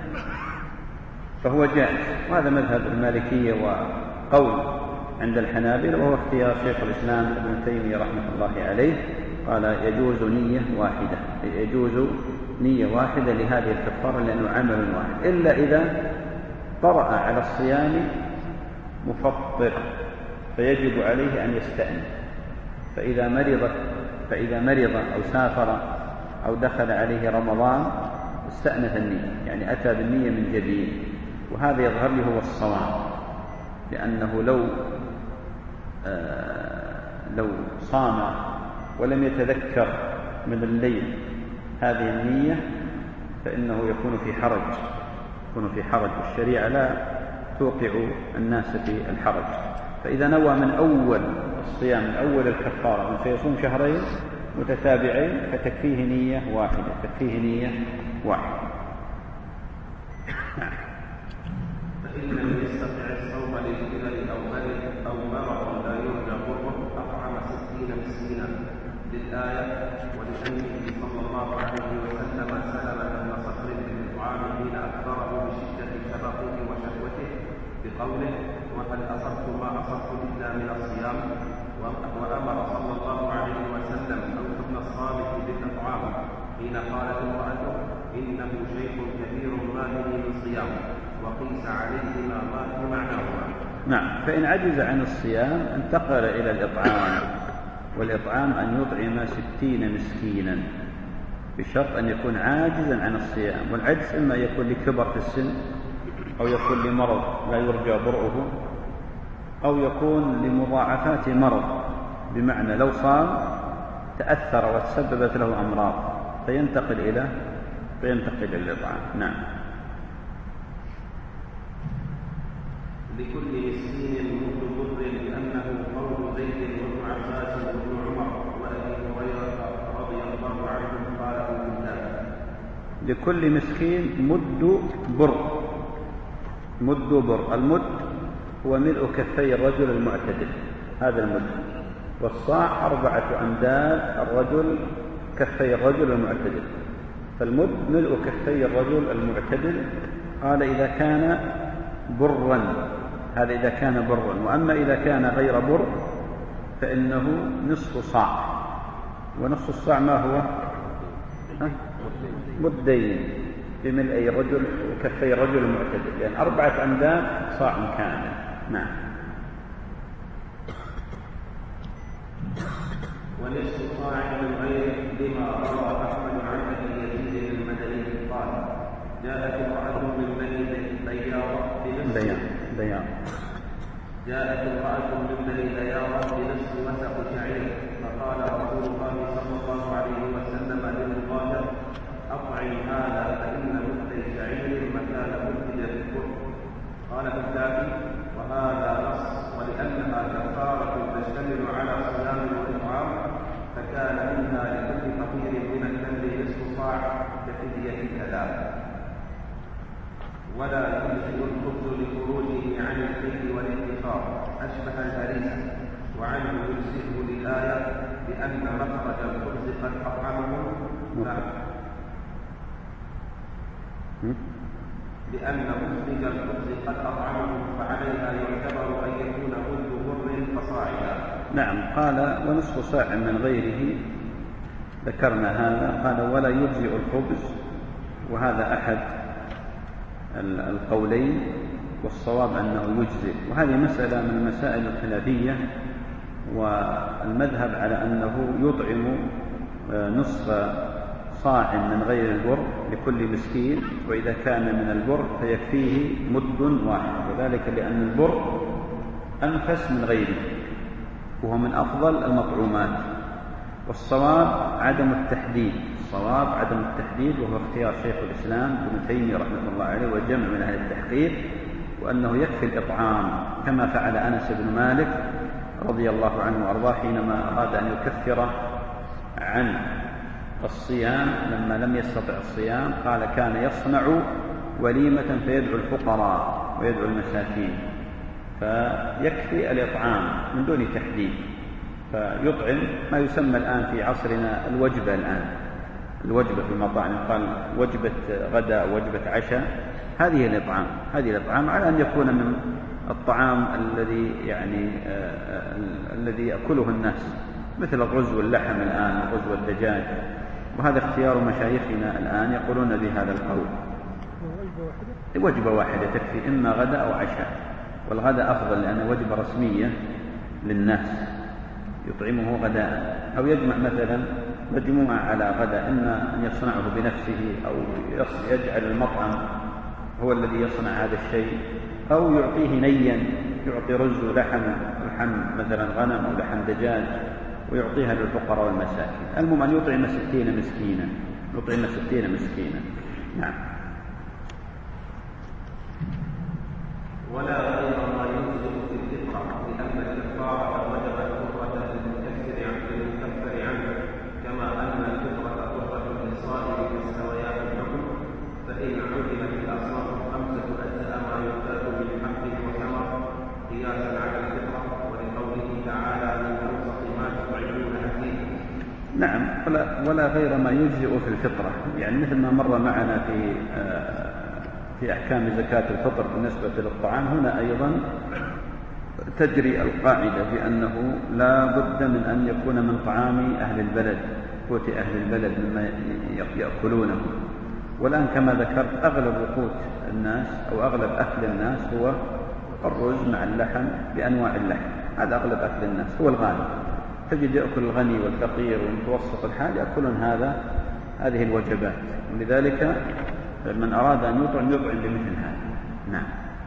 فهو جائز. وهذا مذهب المالكية وقول عند الحنابلة، وهو اختيار شيخ الإسلام ابن تيمية رحمة الله عليه، قال يجوز نية واحدة يجوز نية واحدة لهذه الكفارة لأنه عمل واحد، إلا إذا طرأ على الصيام مفطر فيجب عليه أن يستأنف. فإذا مرض فإذا مرض أو سافر أو دخل عليه رمضان استأنف النية، يعني أتى بالنية من جديد. وهذا يظهر لي هو الصواب، لأنه لو آه لو صام ولم يتذكر من الليل هذه النية فإنه يكون في حرج يكون في حرج والشريعة لا توقع الناس في الحرج. فإذا نوى من أول الصيام من أول الكفارة من سيصوم شهرين متتابعين فتكفيه نية واحدة تكفيه نية واحدة. فإن لم يستطع الصوم للكبر أو مرض أو مرض لا يرجى ضره أطعم ستين مسكينا للآية، ولأنه صلى الله عليه وسلم سلم أهل صخر بالإطعام حين أخبره بشدة شبقه وشهوته بقوله: وهل أصبت ما أصبت إلا من الصيام؟ وأمر صلى الله عليه وسلم أوس بن الصامت بالإطعام حين قالت امرأته: إنه شيخ كبير ما به من صيام، وقيس عليهما ما معناهما. نعم. فإن عجز عن الصيام انتقل إلى الإطعام، والإطعام أن يطعم ستين مسكينا بشرط أن يكون عاجزا عن الصيام. والعجز إما يكون لكبر في السن، أو يكون لمرض لا يرجى برؤه، أو يكون لمضاعفات مرض، بمعنى لو صام تأثر وتسببت له أمراض فينتقل إلى فينتقل إلى الإطعام. نعم. لكل مسكين مد بر لأنه قول زيد وابن عباس وابن عمر وأبي هريرة رضي الله عنهم قاله بالله. لكل مسكين مد بر مد بر المد هو ملء كفي الرجل المعتدل، هذا المد. والصاع أربعة أمداد الرجل كفي الرجل المعتدل، فالمد ملء كفي الرجل المعتدل. قال إذا كان برا، هذا إذا كان برا، وأما إذا كان غير بر فإنه نصف صاع، ونصف الصاع ما هو؟ مدين بملء الرجل كفي الرجل المعتدل، يعني أربعة أمداد صاع كامل. نعم. ونصف صاع من غيره لما روى أحمد عن أبي يزيد المدني قال جاءت امرأة من بني ديارة بيان بيان جاءت امرأة من بني ديارة بنصف وسق شعير، فقال رسول الله صلى الله عليه وسلم للمغادر أطعم هذا فإن مد شعير مكان مد الكفر. قال الكتابي وهذا نص، ولأنها كفارة تشتمل على صيام وإطعام فكان منها لكل فقير من التمر نصف صاع كفدية ثلاث. ولا يجزئ الخبز لخروجه عن الحل والادخار أشبه الهريسة، وعنه يجزئه للآية بأن مخرج الخبز قد أطعمه لأن مخرج الخبز قد أطعمه فعليها يعتبر أن يكون خبز بر فصاعدا. نعم. قال ونصف صاع من غيره، ذكرنا هذا. قال ولا يجزئ الخبز، وهذا أحد القولين، والصواب أنه يجزئ، وهذه مسألة من المسائل الخلافية، والمذهب على أنه يطعم نصف صاع من غير البر لكل مسكين، وإذا كان من البر فيكفيه مد واحد، وذلك لأن البر أنفس من غيره وهو من أفضل المطعومات. والصواب عدم التحديد، الصواب عدم التحديد، وهو اختيار شيخ الإسلام ابن تيمية رحمه الله عليه وجمع من أهل التحقيق، وأنه يكفي الإطعام كما فعل أنس بن مالك رضي الله عنه وأرضاه حينما أراد أن يكفر عن الصيام لما لم يستطع الصيام. قال كان يصنع وليمة فيدعو الفقراء ويدعو المساكين، فيكفي الإطعام من دون تحديد، فيطعم ما يسمى الآن في عصرنا الوجبة. الآن الوجبة في المطاعم قال وجبة غداء وجبة عشاء، هذه الإطعام، هذه الإطعام على أن يكون من الطعام الذي يعني آه آه الذي يأكله الناس، مثل الرز واللحم الآن، الرز والدجاج، وهذا اختيار مشايخنا الآن يقولون بهذا القول. وجبة واحدة تكفي، إما غداء أو عشاء، والغداء أفضل لأنه وجبة رسمية للناس يطعمه غداء، أو يجمع مثلا مجموعة على غداء، إما أن يصنعه بنفسه أو يجعل المطعم هو الذي يصنع هذا الشيء، أو يعطيه نيا، يعطي رز ولحم، لحم مثلا غنم أو لحم دجاج ويعطيها للفقراء والمساكين. المهم أن يطعم ستين مسكينا، يطعم ستين مسكينا. نعم. ولا غير ما يجزئ في الفطرة، لأن الكفارة وجبت كفرة للمكفر عنه، كما أن الفطرة كفرة للصائم بالسويات الحكم، فإن علمت الأصناف الخمسة أجزاء ما يختار من حق وثمر قياسا على الفطرة، ولقوله تعالى من أوسط ما تطعمون أهليكم. نعم. ولا, ولا غير ما يجزئ في الفطرة، يعني مثل ما مر معنا في آه في أحكام زكاة الفطر بالنسبة للطعام، هنا أيضا تجري القاعدة بأنه لا بد من أن يكون من طعام أهل البلد، قوت أهل البلد مما يأكلونه. والآن كما ذكرت أغلب قوت الناس أو أغلب أكل الناس هو الرز مع اللحم بأنواع اللحم، هذا أغلب أكل الناس هو الغالب. تجد يأكل الغني والفقير والمتوسط الحال يأكلون هذا هذه الوجبات، ولذلك من أراد أن يطعم يطعم بمثل هذا. نعم.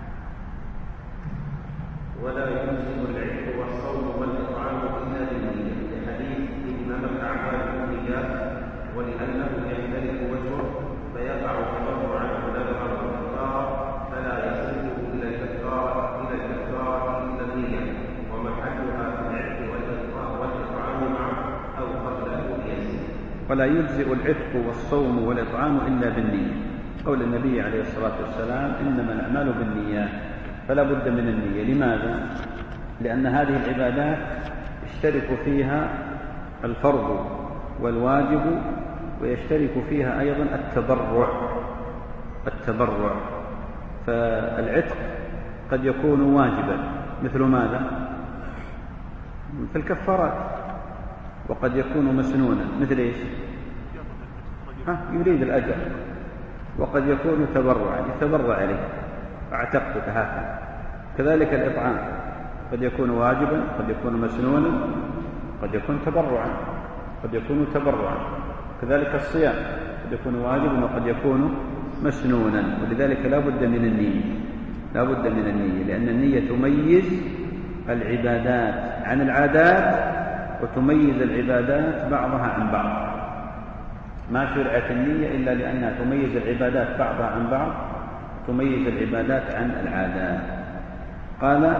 ولا يجزئ العتق والصوم والإطعام إلا بالنية، لحديث إنما الأعمال بالنيات، ولأنه يختلف وجهه فيقع تبرعا ونذرا وكفارة، فلا يصرفه إلى الكفارة إلى الكفارة إلا النية، ومحلها في العتق والإطعام معه أو قبله بيسير. ولا يجزئ العتق والصوم والإطعام إلا بالنية، قول النبي عليه الصلاة والسلام إنما الأعمال بالنيات، فلا بد من النية. لماذا؟ لأن هذه العبادات يشترك فيها الفرض والواجب، ويشترك فيها أيضا التبرع التبرع فالعتق قد يكون واجبا مثل ماذا؟ مثل الكفارات، وقد يكون مسنونا مثل إيش؟ ها يريد الأجر، وقد يكون تبرعا يتبرع عليه اعتقتك هكذا. كذلك الإطعام قد يكون واجبا، قد يكون مسنونا، قد يكون تبرعا، قد يكون تبرعا. كذلك الصيام قد يكون واجبا وقد يكون مسنونا. ولذلك لا بد من النية، لا بد من النية، لأن النية تميز العبادات عن العادات، وتميز العبادات بعضها عن بعض. ما شرعت النية إلا لأنها تميز العبادات بعضها عن بعض، تميز العبادات عن العادات. قال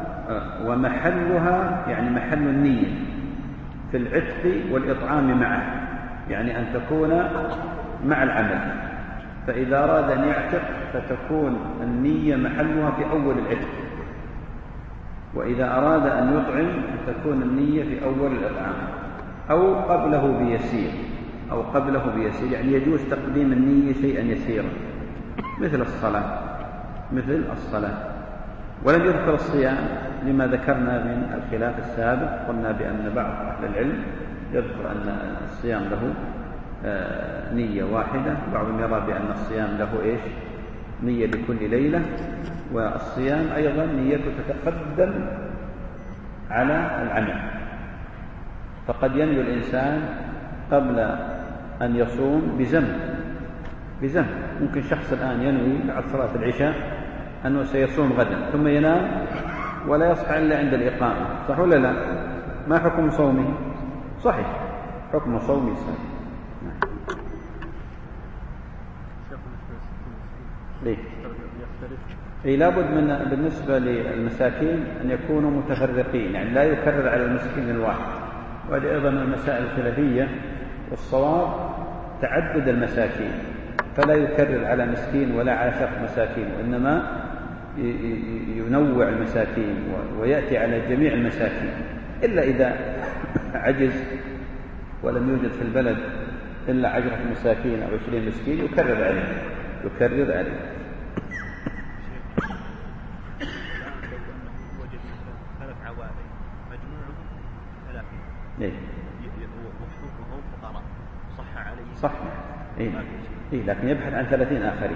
ومحلها يعني محل النية في العتق والإطعام معه، يعني أن تكون مع العمل. فإذا أراد أن يعتق فتكون النية محلها في أول العتق، وإذا أراد أن يطعم فتكون النية في أول الإطعام أو قبله بيسير أو قبله بيسير يعني يجوز تقديم النية شيئا يسيرا مثل الصلاة مثل الصلاة. ولم يذكر الصيام لما ذكرنا من الخلاف السابق. قلنا بأن بعض أهل العلم يذكر أن الصيام له نية واحدة، بعضهم يرى بأن الصيام له إيش؟ نية لكل ليلة. والصيام أيضا نيته تتقدم على العمل، فقد ينوي الإنسان قبل أن يصوم بذنب بذنب ممكن شخص الآن ينوي بعد صلاة العشاء أنه سيصوم غدا ثم ينام ولا يصحى إلا عند الإقامة، صح ولا لا؟ ما حكم صومه؟ صحيح، حكم صومه صحيح. ليه؟ إيه لابد من بالنسبة للمساكين أن يكونوا متفرقين، يعني لا يكرر على المسكين الواحد. وهذه أيضا المسائل الخلافية، والصواب تعدد المساكين، فلا يكرر على مسكين ولا على شخص مساكين، وإنما ينوع المساكين ويأتي على جميع المساكين، إلا إذا عجز ولم يوجد في البلد إلا عشرة مساكين أو عشرين مسكين يكرر عليه يكرر عليه. إيه صح إيه. إيه لكن يبحث عن ثلاثين آخرين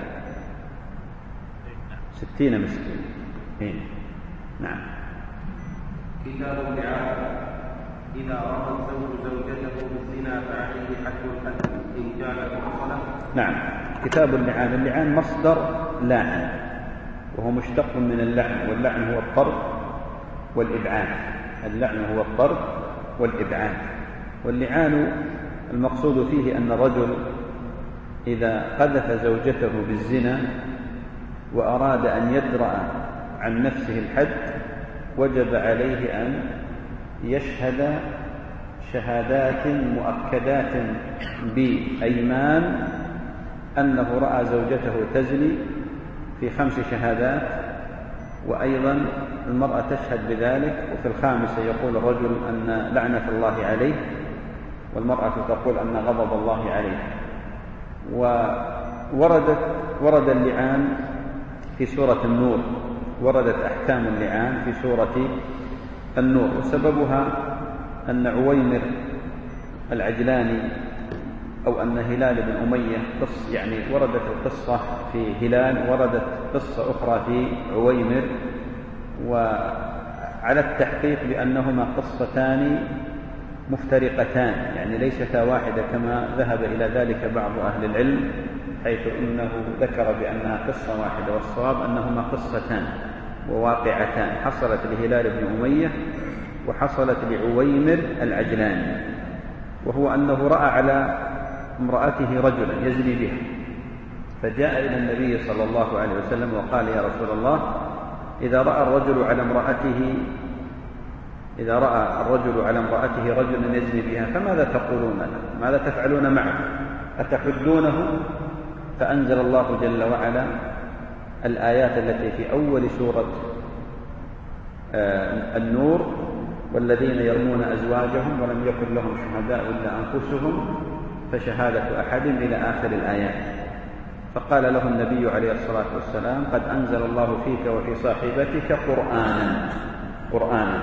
ستين مسكين. إيه نعم. كتاب اللعان. إذا رأى الزوج زوجته بالزنا فعليه حد الحد إن كانت محصنة. نعم. كتاب اللعان. اللعان مصدر لاعن، وهو مشتق من اللعن، واللعن هو الطرد والإبعاد. اللعن هو الطرد والإبعاد. واللعان المقصود فيه أن الرجل إذا قذف زوجته بالزنا وأراد أن يدرأ عن نفسه الحد وجب عليه أن يشهد شهادات مؤكدات بأيمان أنه رأى زوجته تزني في خمس شهادات، وأيضا المرأة تشهد بذلك، وفي الخامسة يقول الرجل أن لعنة الله عليه، والمرأة تقول أن غضب الله عليه. ووردت ورد اللعان في سورة النور، وردت أحكام اللعان في سورة النور، وسببها أن عويمر العجلاني أو أن هلال بن أمية قص يعني وردت القصة في هلال، وردت قصة أخرى في عويمر، وعلى التحقيق بأنهما قصتان مفترقتان، يعني ليستا واحدة كما ذهب إلى ذلك بعض أهل العلم، حيث إنه ذكر بأنها قصة واحدة، والصواب أنهما قصتان وواقعتان، حصلت لهلال بن أمية وحصلت لعويمر العجلاني. وهو أنه رأى على امرأته رجلا يزني بها، فجاء إلى النبي صلى الله عليه وسلم وقال: يا رسول الله، إذا رأى الرجل على امرأته إذا رأى الرجل على امرأته رجلا يزني بها فماذا تقولون؟ ماذا تفعلون معه؟ أتحدونه؟ فأنزل الله جل وعلا الآيات التي في أول سورة النور: والذين يرمون أزواجهم ولم يكن لهم شهداء إلا أنفسهم فشهادة أحدهم إلى آخر الآيات. فقال له النبي عليه الصلاة والسلام: قد أنزل الله فيك وفي صاحبتك قرآنا قرآنا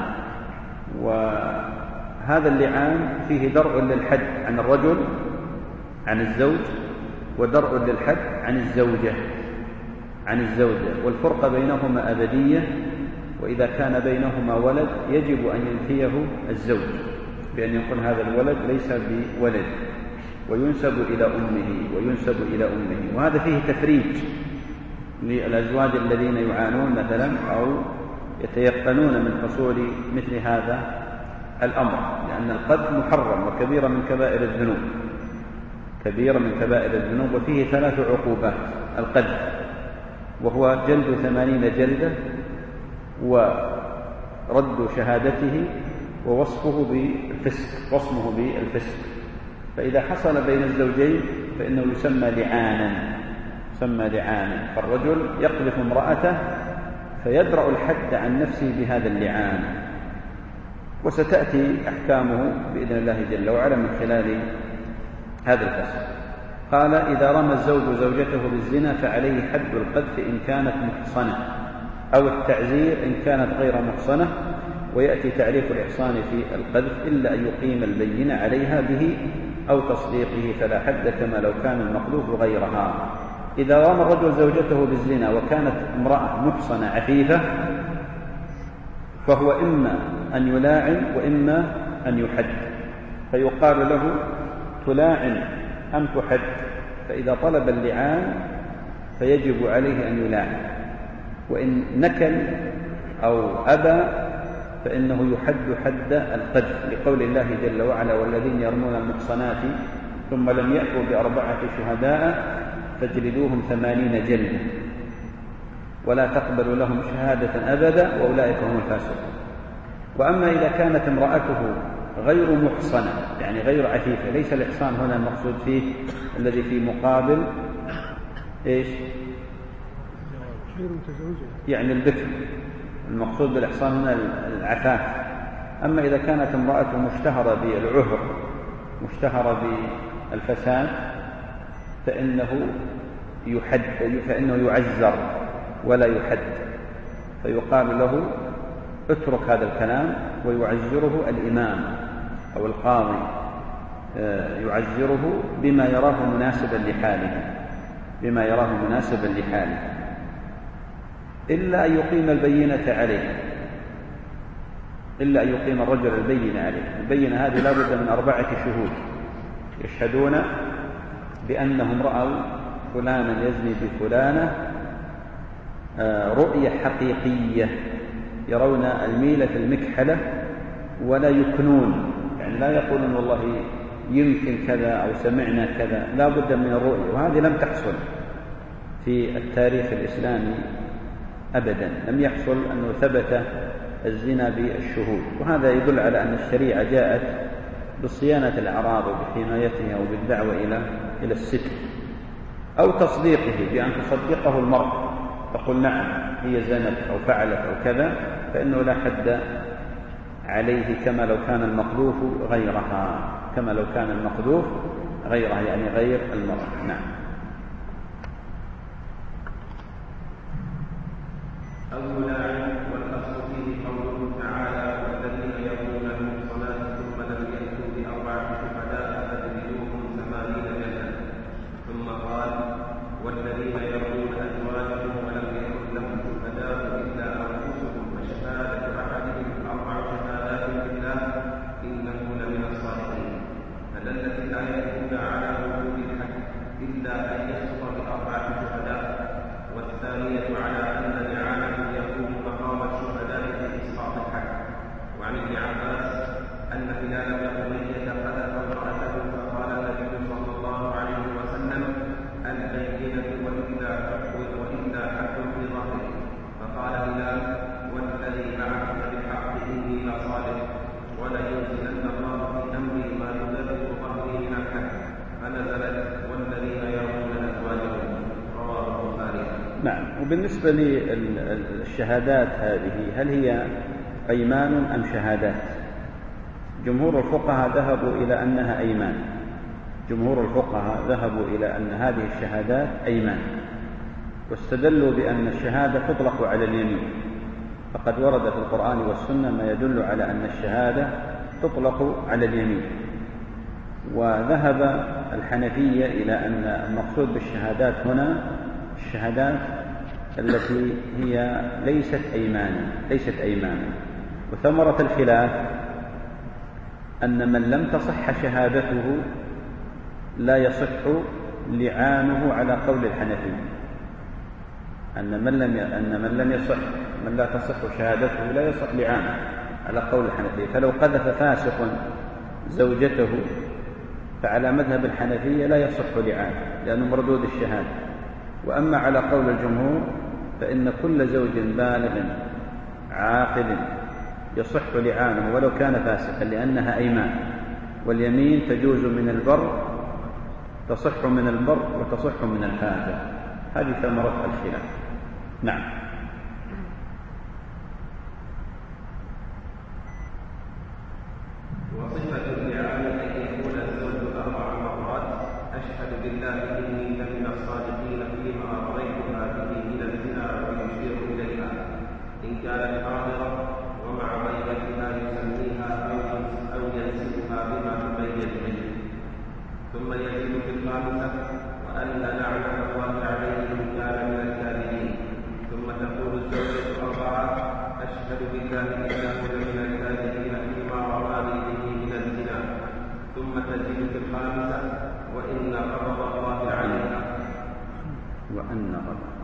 وهذا اللعان فيه درء للحد عن الرجل عن الزوج، ودرء للحد عن الزوجة عن الزوجة والفرقة بينهما أبدية. وإذا كان بينهما ولد يجب أن ينفيه الزوج بأن يقول هذا الولد ليس بولد، وينسب إلى أمه وينسب إلى أمه. وهذا فيه تفريج للأزواج الذين يعانون مثلا أو يتيقنون من حصول مثل هذا الأمر، لأن القذف محرم وكبيرة من كبائر الذنوب كبيرة من كبائر الذنوب وفيه ثلاث عقوبات: القذف وهو جلد ثمانين جلدة، ورد شهادته، ووصفه بالفسق وصمه بالفسق. فإذا حصل بين الزوجين فإنه يسمى لعانا يسمى لعانا فالرجل يقذف امرأته فيدرأ الحد عن نفسه بهذا اللعان، وستأتي أحكامه بإذن الله جل وعلا من خلال هذا الفصل. قال: إذا رمى الزوج زوجته بالزنا فعليه حد القذف إن كانت محصنة، أو التعزير إن كانت غير محصنة. ويأتي تعريف الإحصان في القذف: إلا أن يقيم البينة عليها به أو تصديقه فلا حد كما لو كان المقذوف غيرها. إذا رمى الرجل زوجته بالزنا وكانت امرأة محصنة عفيفة فهو إما أن يلاعن وإما أن يحد، فيقال له: تلاعن أم تحد؟ فإذا طلب اللعان فيجب عليه أن يلاعن، وإن نكل أو أبى فإنه يحد حد القذف، لقول الله جل وعلا: والذين يرمون المحصنات ثم لم يأتوا بأربعة شهداء فاجلدوهم ثمانين جلدة ولا تقبلوا لهم شهادة أبدا وأولئك هم الفاسقون. وأما إذا كانت امرأته غير محصنة يعني غير عفيفة، ليس الإحصان هنا المقصود فيه الذي في مقابل إيش؟ يعني البكر، المقصود بالإحصان هنا العفاف. أما إذا كانت امرأة مشتهرة بالعهر مشتهرة بالفساد فإنه يحد فإنه يعزر ولا يحد، فيقال له: اترك هذا الكلام. ويعزره الإمام أو القاضي، يعزره بما يراه مناسبا لحاله بما يراه مناسبا لحاله إلا أن يقيم البينة عليه إلا أن يقيم الرجل البينة عليه. البينة هذه لا بد من أربعة شهود يشهدون بأنهم رأوا فلانا يزني بفلانة رؤية حقيقية، يرون الميلة المكحلة ولا يكنون، يعني لا يقولون والله يمكن كذا أو سمعنا كذا، لا بد من الرؤية. وهذه لم تحصل في التاريخ الإسلامي أبدا، لم يحصل أنه ثبت الزنا بالشهود. وهذا يدل على أن الشريعة جاءت بصيانة الأعراض وبحمايتها وبالدعوة إلى إلى الستر، أو تصديقه بأن تصدقه المرء تقول نعم هي زنت أو فعلت أو كذا، فإنه لا حد عليه كما لو كان المقذوف غيرها كما لو كان المقذوف غيرها يعني غير المرء. نعم. أو لاعن، والأصل فيه قوله تعالى: والذين يرمون المحصنات ثم لم يأتوا بأربعة شهداء فاجلدوهم ثمانين جلدة. ثم قال: والذين يرمون أزواجهم ولم يكن لهم شهداء إلا أنفسهم فشهادة أحدهم أربع شهادات بالله إنه لمن الصادقين. فدلت الآية الأولى على وجود الحد إلا أن يسقط بأربعة شهداء، والثانية على أن الإعانة يقوم مقام الشهداء في إسقاط الحد. وعن ابن عباس أن هلال بن أمية قذف امرأته فقال النبي صلى الله عليه وسلم: البينة وإلا وإلا حد في ظهره. فقال هلال: والذي بعثك بالحق إني لصادق، ولينزلن الله في أمري ما يدرك ظهري من الحد. فنزلت: والذين يرمون أزواجهم. رواه البخاري. نعم. وبالنسبة للشهادات هذه هل هي أيمان أم شهادات؟ جمهور الفقهاء ذهبوا إلى أنها أيمان، جمهور الفقهاء ذهبوا إلى أن هذه الشهادات أيمان، واستدلوا بأن الشهادة تطلق على اليمين، فقد ورد في القرآن والسنة ما يدل على أن الشهادة تطلق على اليمين. وذهب الحنفية إلى أن المقصود بالشهادات هنا الشهادات التي هي ليست أيمانا ليست أيمانا وثمرة الخلاف أن من لم تصح شهادته لا يصح لعانه على قول الحنفية، أن من لم أن من لم يصح من لا تصح شهادته لا يصح لعانه على قول الحنفية. فلو قذف فاسق زوجته فعلى مذهب الحنفية لا يصح لعانه لأنه مردود الشهادة. وأما على قول الجمهور فإن كل زوج بالغ عاقل يصح لعانه ولو كان فاسقا لأنها أيمان، واليمين تجوز من البر تصح من البر وتصح من الفاجر. هذه ثمرة الخلاف. نعم. وصفة اللعان أن يقول الزوج أربع مرات أشهد بالله إني لمن الصادقين فيما أرضيتها به من الزنا ويشير إليها إن كانت حاضرة ومع غيبتها يسميها أو ينسبها بما تبين به. ثم يزيد في الخامسة وأن لعنة الله عليه إن كان من الكاذبين. ثم تقول الزوجة أربعة أشهد بالله إنه لمن الكاذبين فيما رماني به من الزنا. ثم تزيد في الخامسة وإن غضب الله عليها وأن غضب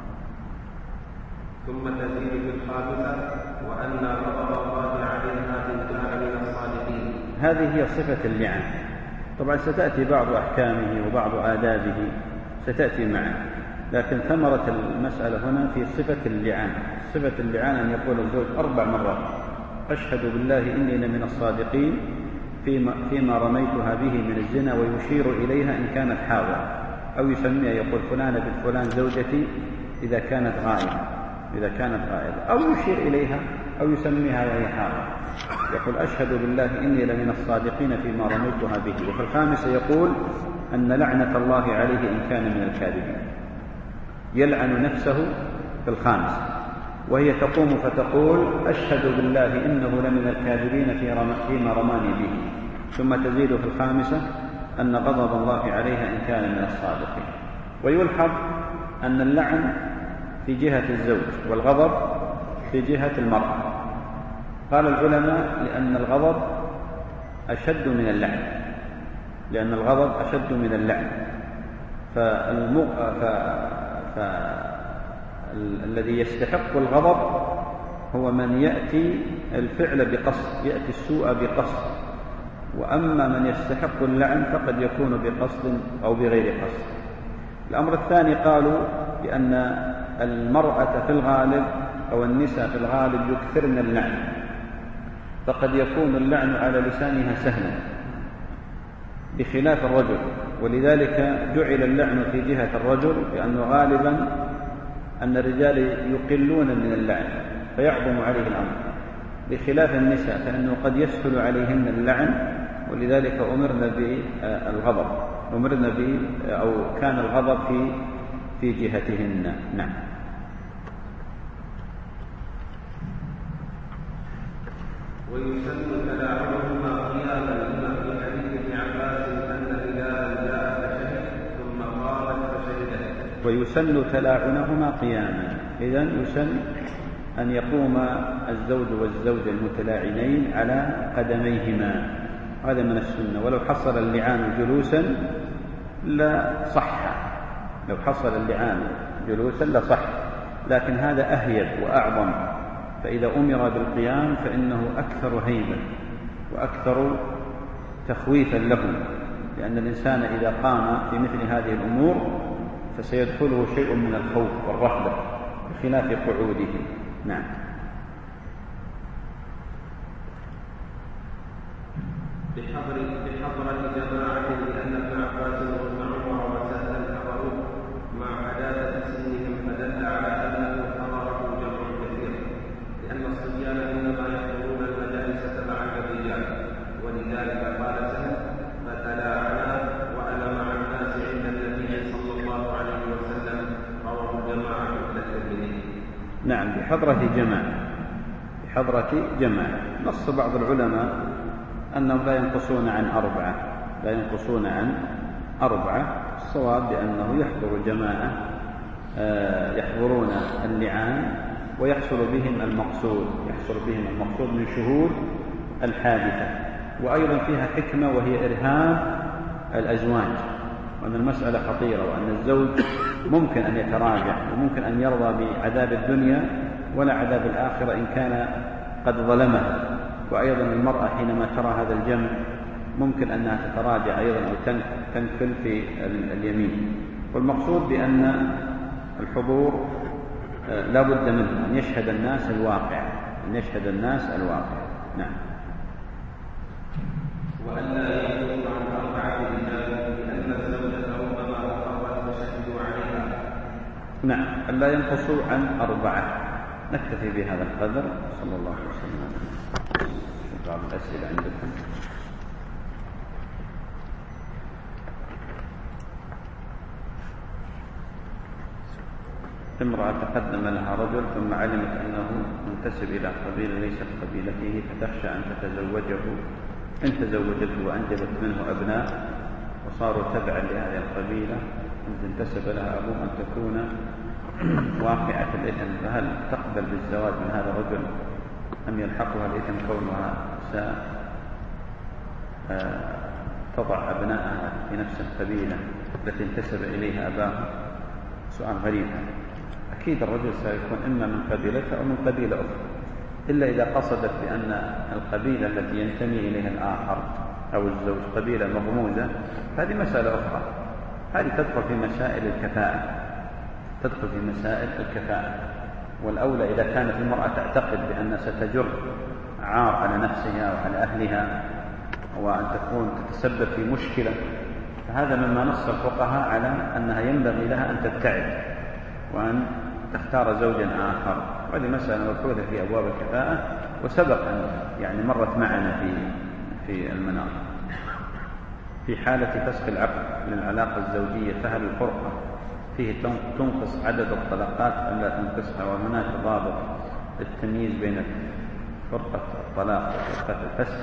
ثم تزيد في الخامسة وأن غضب الله عليها إن كان من الصادقين. هذه هي صفة اللعان. طبعا ستأتي بعض أحكامه وبعض آدابه ستأتي معه، لكن ثمرة المسألة هنا في صفة اللعان. صفة اللعان أن يقول الزوج أربع مرات أشهد بالله إني لمن الصادقين فيما, فيما رميتها به من الزنا ويشير إليها إن كانت حاضرة، أو يسميها يقول فلانة بنت فلان زوجتي إذا كانت غائبة إذا كانت غائبة أو يشير إليها أو يسميها وهي حاضرة. يقول أشهد بالله إني لمن الصادقين فيما رميتها به. وفي الخامسة يقول أن لعنة الله عليه إن كان من الكاذبين. يلعن نفسه في الخامسة، وهي تقوم فتقول أشهد بالله إنه لمن الكاذبين فيما رماني به. ثم تزيد في الخامسة أن غضب الله عليها إن كان من الصادقين. ويلحظ أن اللعن في جهة الزوج والغضب في جهة المرأة. قال العلماء لأن الغضب أشد من اللعن لأن الغضب أشد من اللعن فالمغ... ف... فالذي يستحق الغضب هو من يأتي الفعل بقصد، يأتي السوء بقصد. وأما من يستحق اللعن فقد يكون بقصد أو بغير قصد. الأمر الثاني قالوا بأن المرأة في الغالب أو النساء في الغالب يكثرن اللعن، فقد يكون اللعن على لسانها سهلا بخلاف الرجل، ولذلك جعل اللعن في جهة الرجل لأنه غالبا أن الرجال يقلون من اللعن فيعظم عليه الأمر، بخلاف النساء فإنه قد يسهل عليهن اللعن، ولذلك أمرنا بالغضب أمرنا به أو كان الغضب في في جهتهن. نعم. ويسن تلاعنهما قياما لما في حديث ابن عباس أن بلالا جاء فشهد ثم قامت فشهدت. ويسن تلاعنهما قياما، إذن يسن أن يقوم الزوج والزوجة المتلاعنين على قدميهما، هذا من السنة. ولو حصل اللعان جلوسا لا صح، لو حصل اللعان جلوسا لصح، لكن هذا أهيب وأعظم. فإذا أمر بالقيام فإنه أكثر هيبة وأكثر تخويفا لهم، لأن الإنسان إذا قام في مثل هذه الأمور فسيدخله شيء من الخوف والرهبة بخلاف قعوده. نعم. بحضرة جماعة لأن ابن عباس وابن عمر وسهلا حضروه مع حداثة سنهم فدل على أنه حضره جمع كثير، لأن الصبيان إنما يحضرون المجالس تبعا للرجال ولذلك قال سهل فتلاعنا وأنا مع الناس عند النبي صلى الله عليه وسلم رواه جماعة من الترمذي. نعم بحضرة جماعة بحضرة جماعة. نص بعض العلماء أنهم لا ينقصون عن أربعة لا ينقصون عن أربعة. الصواب بأنه يحضر جماعة يحضرون اللعان ويحصل بهم المقصود يحصل بهم المقصود من شهود الحادثة. وأيضا فيها حكمة وهي إرهاب الأزواج، وأن المسألة خطيرة، وأن الزوج ممكن أن يتراجع وممكن أن يرضى بعذاب الدنيا ولا عذاب الآخرة إن كان قد ظلمها. وأيضا المرأة حينما ترى هذا الجمع ممكن أنها تتراجع أيضا أو تنفل في اليمين. والمقصود بأن الحضور لا بد منه أن يشهد الناس الواقع أن يشهد الناس الواقع. نعم. وألا يكون عن أربعة رجال لأن الزوجة ربما أقرت فشهدوا عليها. نعم ألا ينقصوا عن أربعة. نكتفي بهذا القدر. صلى الله عليه وسلم. بعض الأسئلة عندكم؟ امرأة تقدم لها رجل ثم علمت أنه منتسب إلى قبيلة ليست قبيلته فتخشى أن تتزوجه إن تزوجته وأنجبت منه أبناء وصاروا تبعا لهذه القبيلة إن تنتسب لها أبوه أن تكون واقعة الإثم، فهل تقبل بالزواج من هذا الرجل أم يلحقها الإثم كونها ستضع أبنائها في نفس القبيلة التي انتسب إليها أباه؟ سؤال غريب. أكيد الرجل سيكون إما من قبيلته أو من قبيلة أخرى، إلا إذا قصدت بأن القبيلة التي ينتمي إليها الآخر أو الزوج قبيلة مغموزة، هذه مسألة أخرى. هذه تدخل في مسائل الكفاءة تدخل في مسائل الكفاءة والأولى إذا كانت المرأة تعتقد بأن ستجر عار على نفسها وعلى أهلها وأن تكون تتسبب في مشكلة، فهذا مما نص الفقهاء على أنها ينبغي لها أن تبتعد وأن تختار زوجا آخر. وهذه مسألة مبحوثة في أبواب الكفاءة وسبق أن يعني مرت معنا في في المنار. في حالة فسخ العقد للعلاقة الزوجية فهل الفرقة فيه تنقص عدد الطلقات أم لا تنقصها؟ وهناك ضابط للتمييز بين فرقة الطلاق وفرقة الفسخ؟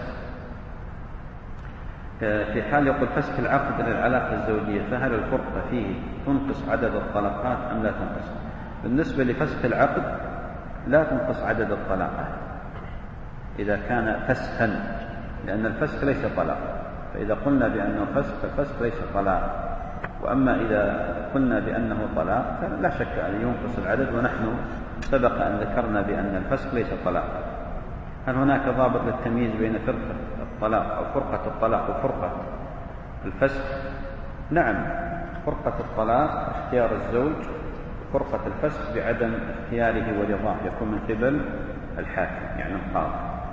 في حال يقول فسخ العقد للعلاقة الزوجية فهل الفرقة فيه تنقص عدد الطلقات أم لا تنقص؟ بالنسبة لفسخ العقد لا تنقص عدد الطلاقات إذا كان فسخا، لأن الفسخ ليس طلاق، فإذا قلنا بأنه فسخ فالفسخ ليس طلاق. وأما إذا قلنا بأنه طلاق فلا شك أن ينقص العدد، ونحن سبق أن ذكرنا بأن الفسخ ليس طلاق. هل هناك ضابط للتمييز بين فرقة الطلاق أو فرقة الطلاق وفرقة الفسخ؟ نعم، فرقة الطلاق اختيار الزوج، فرقة الفسخ بعدم اختياره ورضاه يكون من قبل الحاكم يعني القاضي.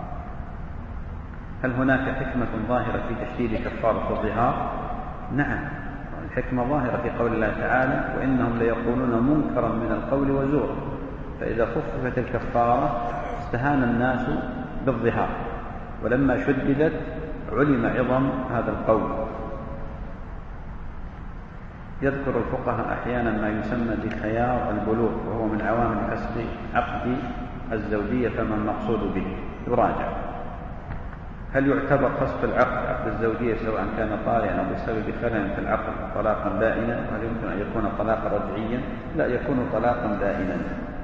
هل هناك حكمة ظاهرة في تشديد كفارة الظهار؟ نعم، الحكمة ظاهرة في قول الله تعالى وإنهم ليقولون منكرا من القول وزورا، فإذا خففت الكفارة استهان الناس بالظهار، ولما شددت علم عظم هذا القول. يذكر الفقهاء أحيانا ما يسمى بخيار البلوغ وهو من عوامل فسخ عقد الزوجية، فما المقصود به؟ يراجع. هل يعتبر فسخ العقد عقد الزوجية سواء كان طارئا أو بسبب خلل في العقد طلاقا بائنا؟ وهل يمكن أن يكون طلاقا رجعيا؟ لا، يكون طلاقا بائنا.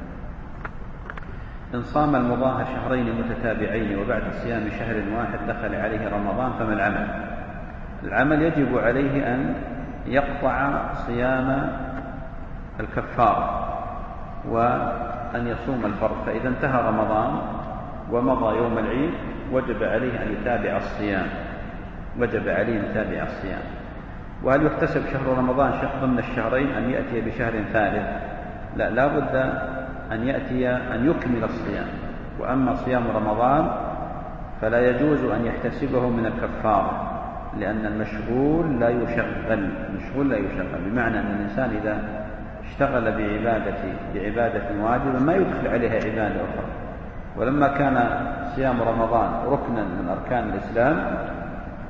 إن صام المضاهى شهرين متتابعين وبعد صيام شهر واحد دخل عليه رمضان فما العمل؟ العمل يجب عليه أن يقطع صيام الكفارة وأن يصوم الفرض، فإذا انتهى رمضان ومضى يوم العيد وجب عليه أن يتابع الصيام وجب عليه أن يتابع الصيام. وهل يحتسب شهر رمضان شهر ضمن الشهرين أن يأتي بشهر ثالث؟ لا، لا بد أن يأتي أن يكمل الصيام. وأما صيام رمضان فلا يجوز أن يحتسبه من الكفارة، لأن المشغول لا يشغل المشغول لا يشغل بمعنى أن الإنسان إذا اشتغل بعبادة بعبادة واجبة ما يدخل عليها عبادة أخرى. ولما كان صيام رمضان ركنا من أركان الإسلام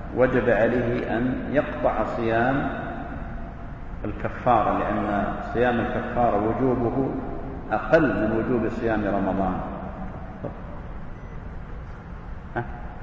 وجب عليه أن يقطع صيام الكفارة، لأن صيام الكفارة وجوبه أقل من وجوب صيام رمضان. ها؟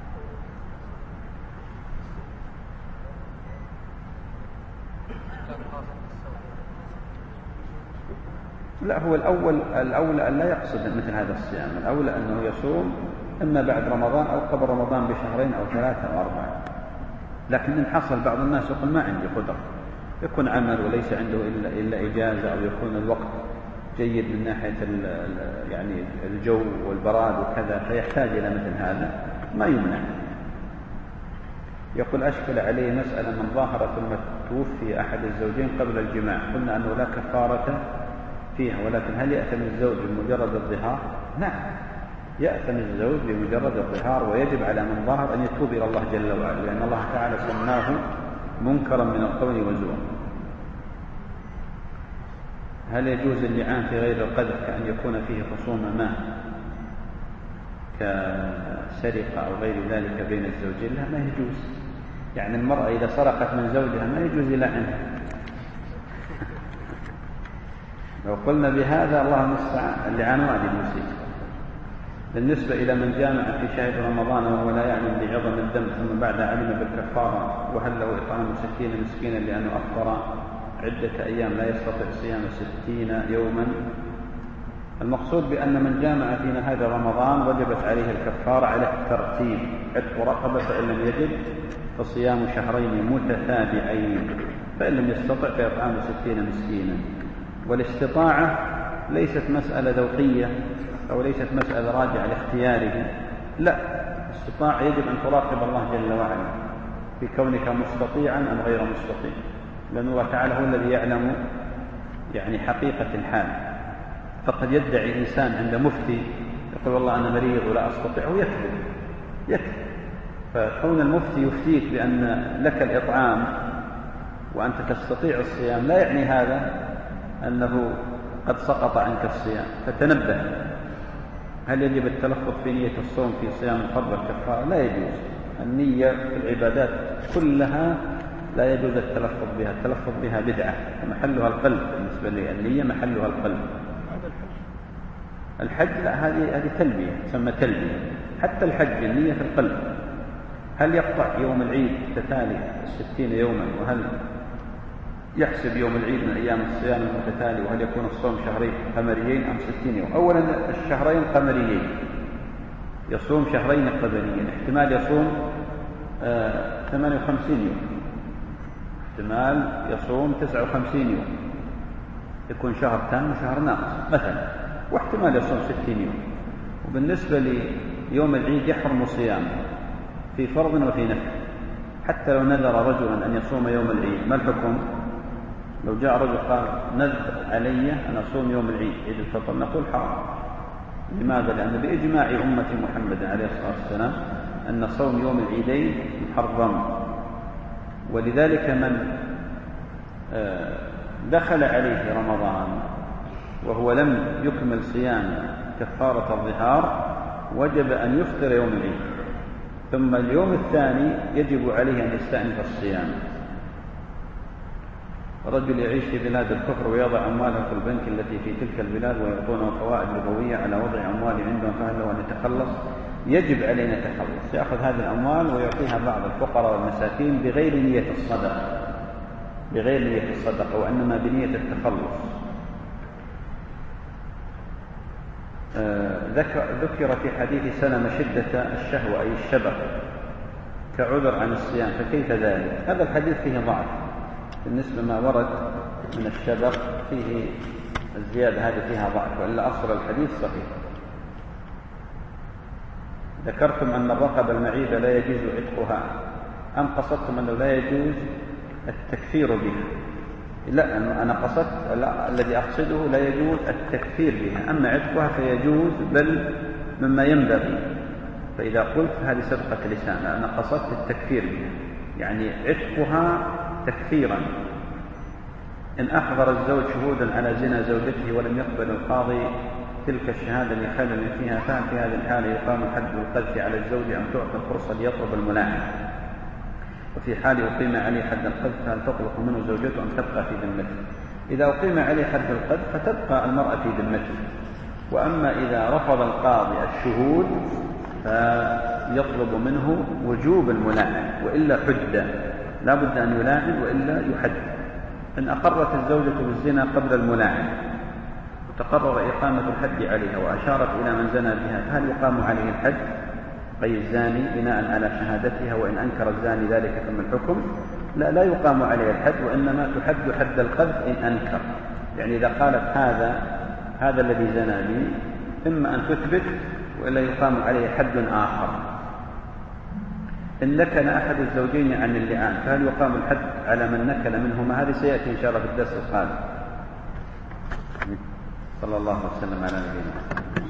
لا، هو الأول الأولى أن لا يقصد مثل هذا الصيام، الأولى أنه يصوم إما بعد رمضان أو قبل رمضان بشهرين أو ثلاثة أو أربعة. لكن إن حصل بعض الناس يقول ما عندي قدرة، يكون عمل وليس عنده إلا, إلا إجازة، أو يكون الوقت جيد من ناحية يعني الجو والبراد وكذا، فيحتاج إلى مثل هذا، ما يمنع. يقول أشكل عليه مسألة من ظاهرة ثم توفي أحد الزوجين قبل الجماع، قلنا أنه لا كفارة فيها، ولكن هل يأثم الزوج بمجرد الظهار؟ نعم، يأثم الزوج بمجرد الظهار، ويجب على من ظهر أن يتوب إلى الله جل وعلا، لأن الله تعالى سماه منكرا من القول وزورا. هل يجوز اللعان في غير القذف كأن يكون فيه خصومة ما كسرقة أو غير ذلك بين الزوجين؟ لا، ما يجوز. يعني المرأة إذا سرقت من زوجها ما يجوز يلعنها. لو قلنا بهذا الله المستعان، اللعان واجب مسيء. بالنسبة إلى من جامع في شهر رمضان وهو لا يعلم بعظم الدم ثم بعد علم بالكفارة، وهل له إطعام ستين مسكينا لأنه أفطر عدة أيام لا يستطيع صيام ستين يوما؟ المقصود بأن من جامع في نهاية رمضان وجبت عليه الكفارة على الترتيب، عتق رقبة فإن لم يجد فصيام شهرين متتابعين، فإن لم يستطع فإطعام ستين مسكينا. والاستطاعة ليست مسألة ذوقية أو ليست مسألة راجعة لاختياره، لا، الاستطاعة يجب أن تراقب الله جل وعلا في كونك مستطيعا أم غير مستطيع، لأن الله تعالى هو الذي يعلم يعني حقيقة الحال. فقد يدعي إنسان عند مفتي يقول والله أنا مريض ولا أستطيع، ويكذب يكذب. فكون المفتي يفتيك بأن لك الإطعام وأنت تستطيع الصيام لا يعني هذا أنه قد سقط عنك الصيام، فتنبه. هل يجب التلفظ في نية الصوم في صيام الفرض والكفارة؟ لا يجوز. النية في العبادات كلها لا يجوز التلفظ بها، التلفظ بها بدعة، محلها القلب. بالنسبة لي النية محلها القلب. الحج لا، هذه هذه تلبية، تسمى تلبية. حتى الحج النية في القلب. هل يقطع يوم العيد تتالي ستين يوما، وهل يحسب يوم العيد من أيام الصيام المتتالي، وهل يكون الصوم شهرين قمريين أم ستين يوم؟ أولا الشهرين قمريين، يصوم شهرين قمريين، احتمال يصوم آه ثمانية وخمسين يوم، احتمال يصوم تسعة وخمسين يوم، يكون شهر تام وشهر ناقص مثلا، واحتمال يصوم ستين يوم. وبالنسبة ليوم العيد يحرم صيامه في فرض وفي نفل، حتى لو نذر رجلا أن يصوم يوم العيد، ما الحكم؟ لو جاء رجل قال نذر علي أن أصوم يوم العيد عيد الفطر، نقول حرام. لماذا؟ لأن بإجماع أمة محمد عليه الصلاة والسلام أن صوم يوم العيدين محرم. ولذلك من دخل عليه رمضان وهو لم يكمل صيام كفارة الظهار وجب أن يفطر يوم العيد، ثم اليوم الثاني يجب عليه أن يستأنف الصيام. رجل يعيش في بلاد الكفر ويضع أمواله في البنك التي في تلك البلاد ويعطونه فوائد ربوية على وضع أمواله عندهم، فهل له أن يتخلص؟ يجب عليه أن يتخلص، يأخذ هذه الأموال ويعطيها بعض الفقراء والمساكين بغير نية الصدقة، بغير نية الصدقة، وإنما بنية التخلص. ذكر في حديث سلمة شدة الشهوة أي الشبق كعذر عن الصيام، فكيف ذلك؟ هذا الحديث فيه ضعف بالنسبة ما ورد من الشبق، فيه الزيادة هذه فيها ضعف، وإلا أصل الحديث صحيح. ذكرتم أن الرقبة المعيبة لا يجوز عتقها، أم قصدتم أنه لا يجوز التكفير بها؟ لا، أنا قصدت لا، الذي أقصده لا يجوز التكفير بها، أما عتقها فيجوز، بل مما ينبغي. فإذا قلت هذه سبقة لسان، أنا قصدت التكفير بها، يعني عتقها تكفيرا. إن أحضر الزوج شهودا على زنا زوجته ولم يقبل القاضي تلك الشهادة لخلل فيها، فهل في هذه الحالة يقام حد القذف على الزوج أم تعطى الفرصة ليطلب الملاعنة؟ وفي حال أقيم عليه حد القذف فهل تطلق منه زوجته أم تبقى في ذمته؟ إذا أقيم عليه حد القذف فتبقى المرأة في ذمته. وأما إذا رفض القاضي الشهود فيطلب منه وجوب الملاعن، وإلا حد، لا بد أن يلاعن وإلا يحد. إن أقرت الزوجة بالزنا قبل الملاعن وتقرر إقامة الحد عليها وأشارت إلى من زنى بها فهل يقام عليه الحد؟ أي الزاني بناء على شهادتها، وإن أنكر الزاني ذلك ثم الحكم؟ لا لا يقام عليه الحد، وإنما تحد حد القذف إن أنكر. يعني إذا قالت هذا هذا الذي زنى بي إما أن تثبت وإلا يقام عليه حد آخر. إن نكل أحد الزوجين عن اللعان فهل يقام الحد على من نكل منهما؟ هذا سيأتي إن شاء الله في الدرس القادم. صلى الله وسلم على نبينا.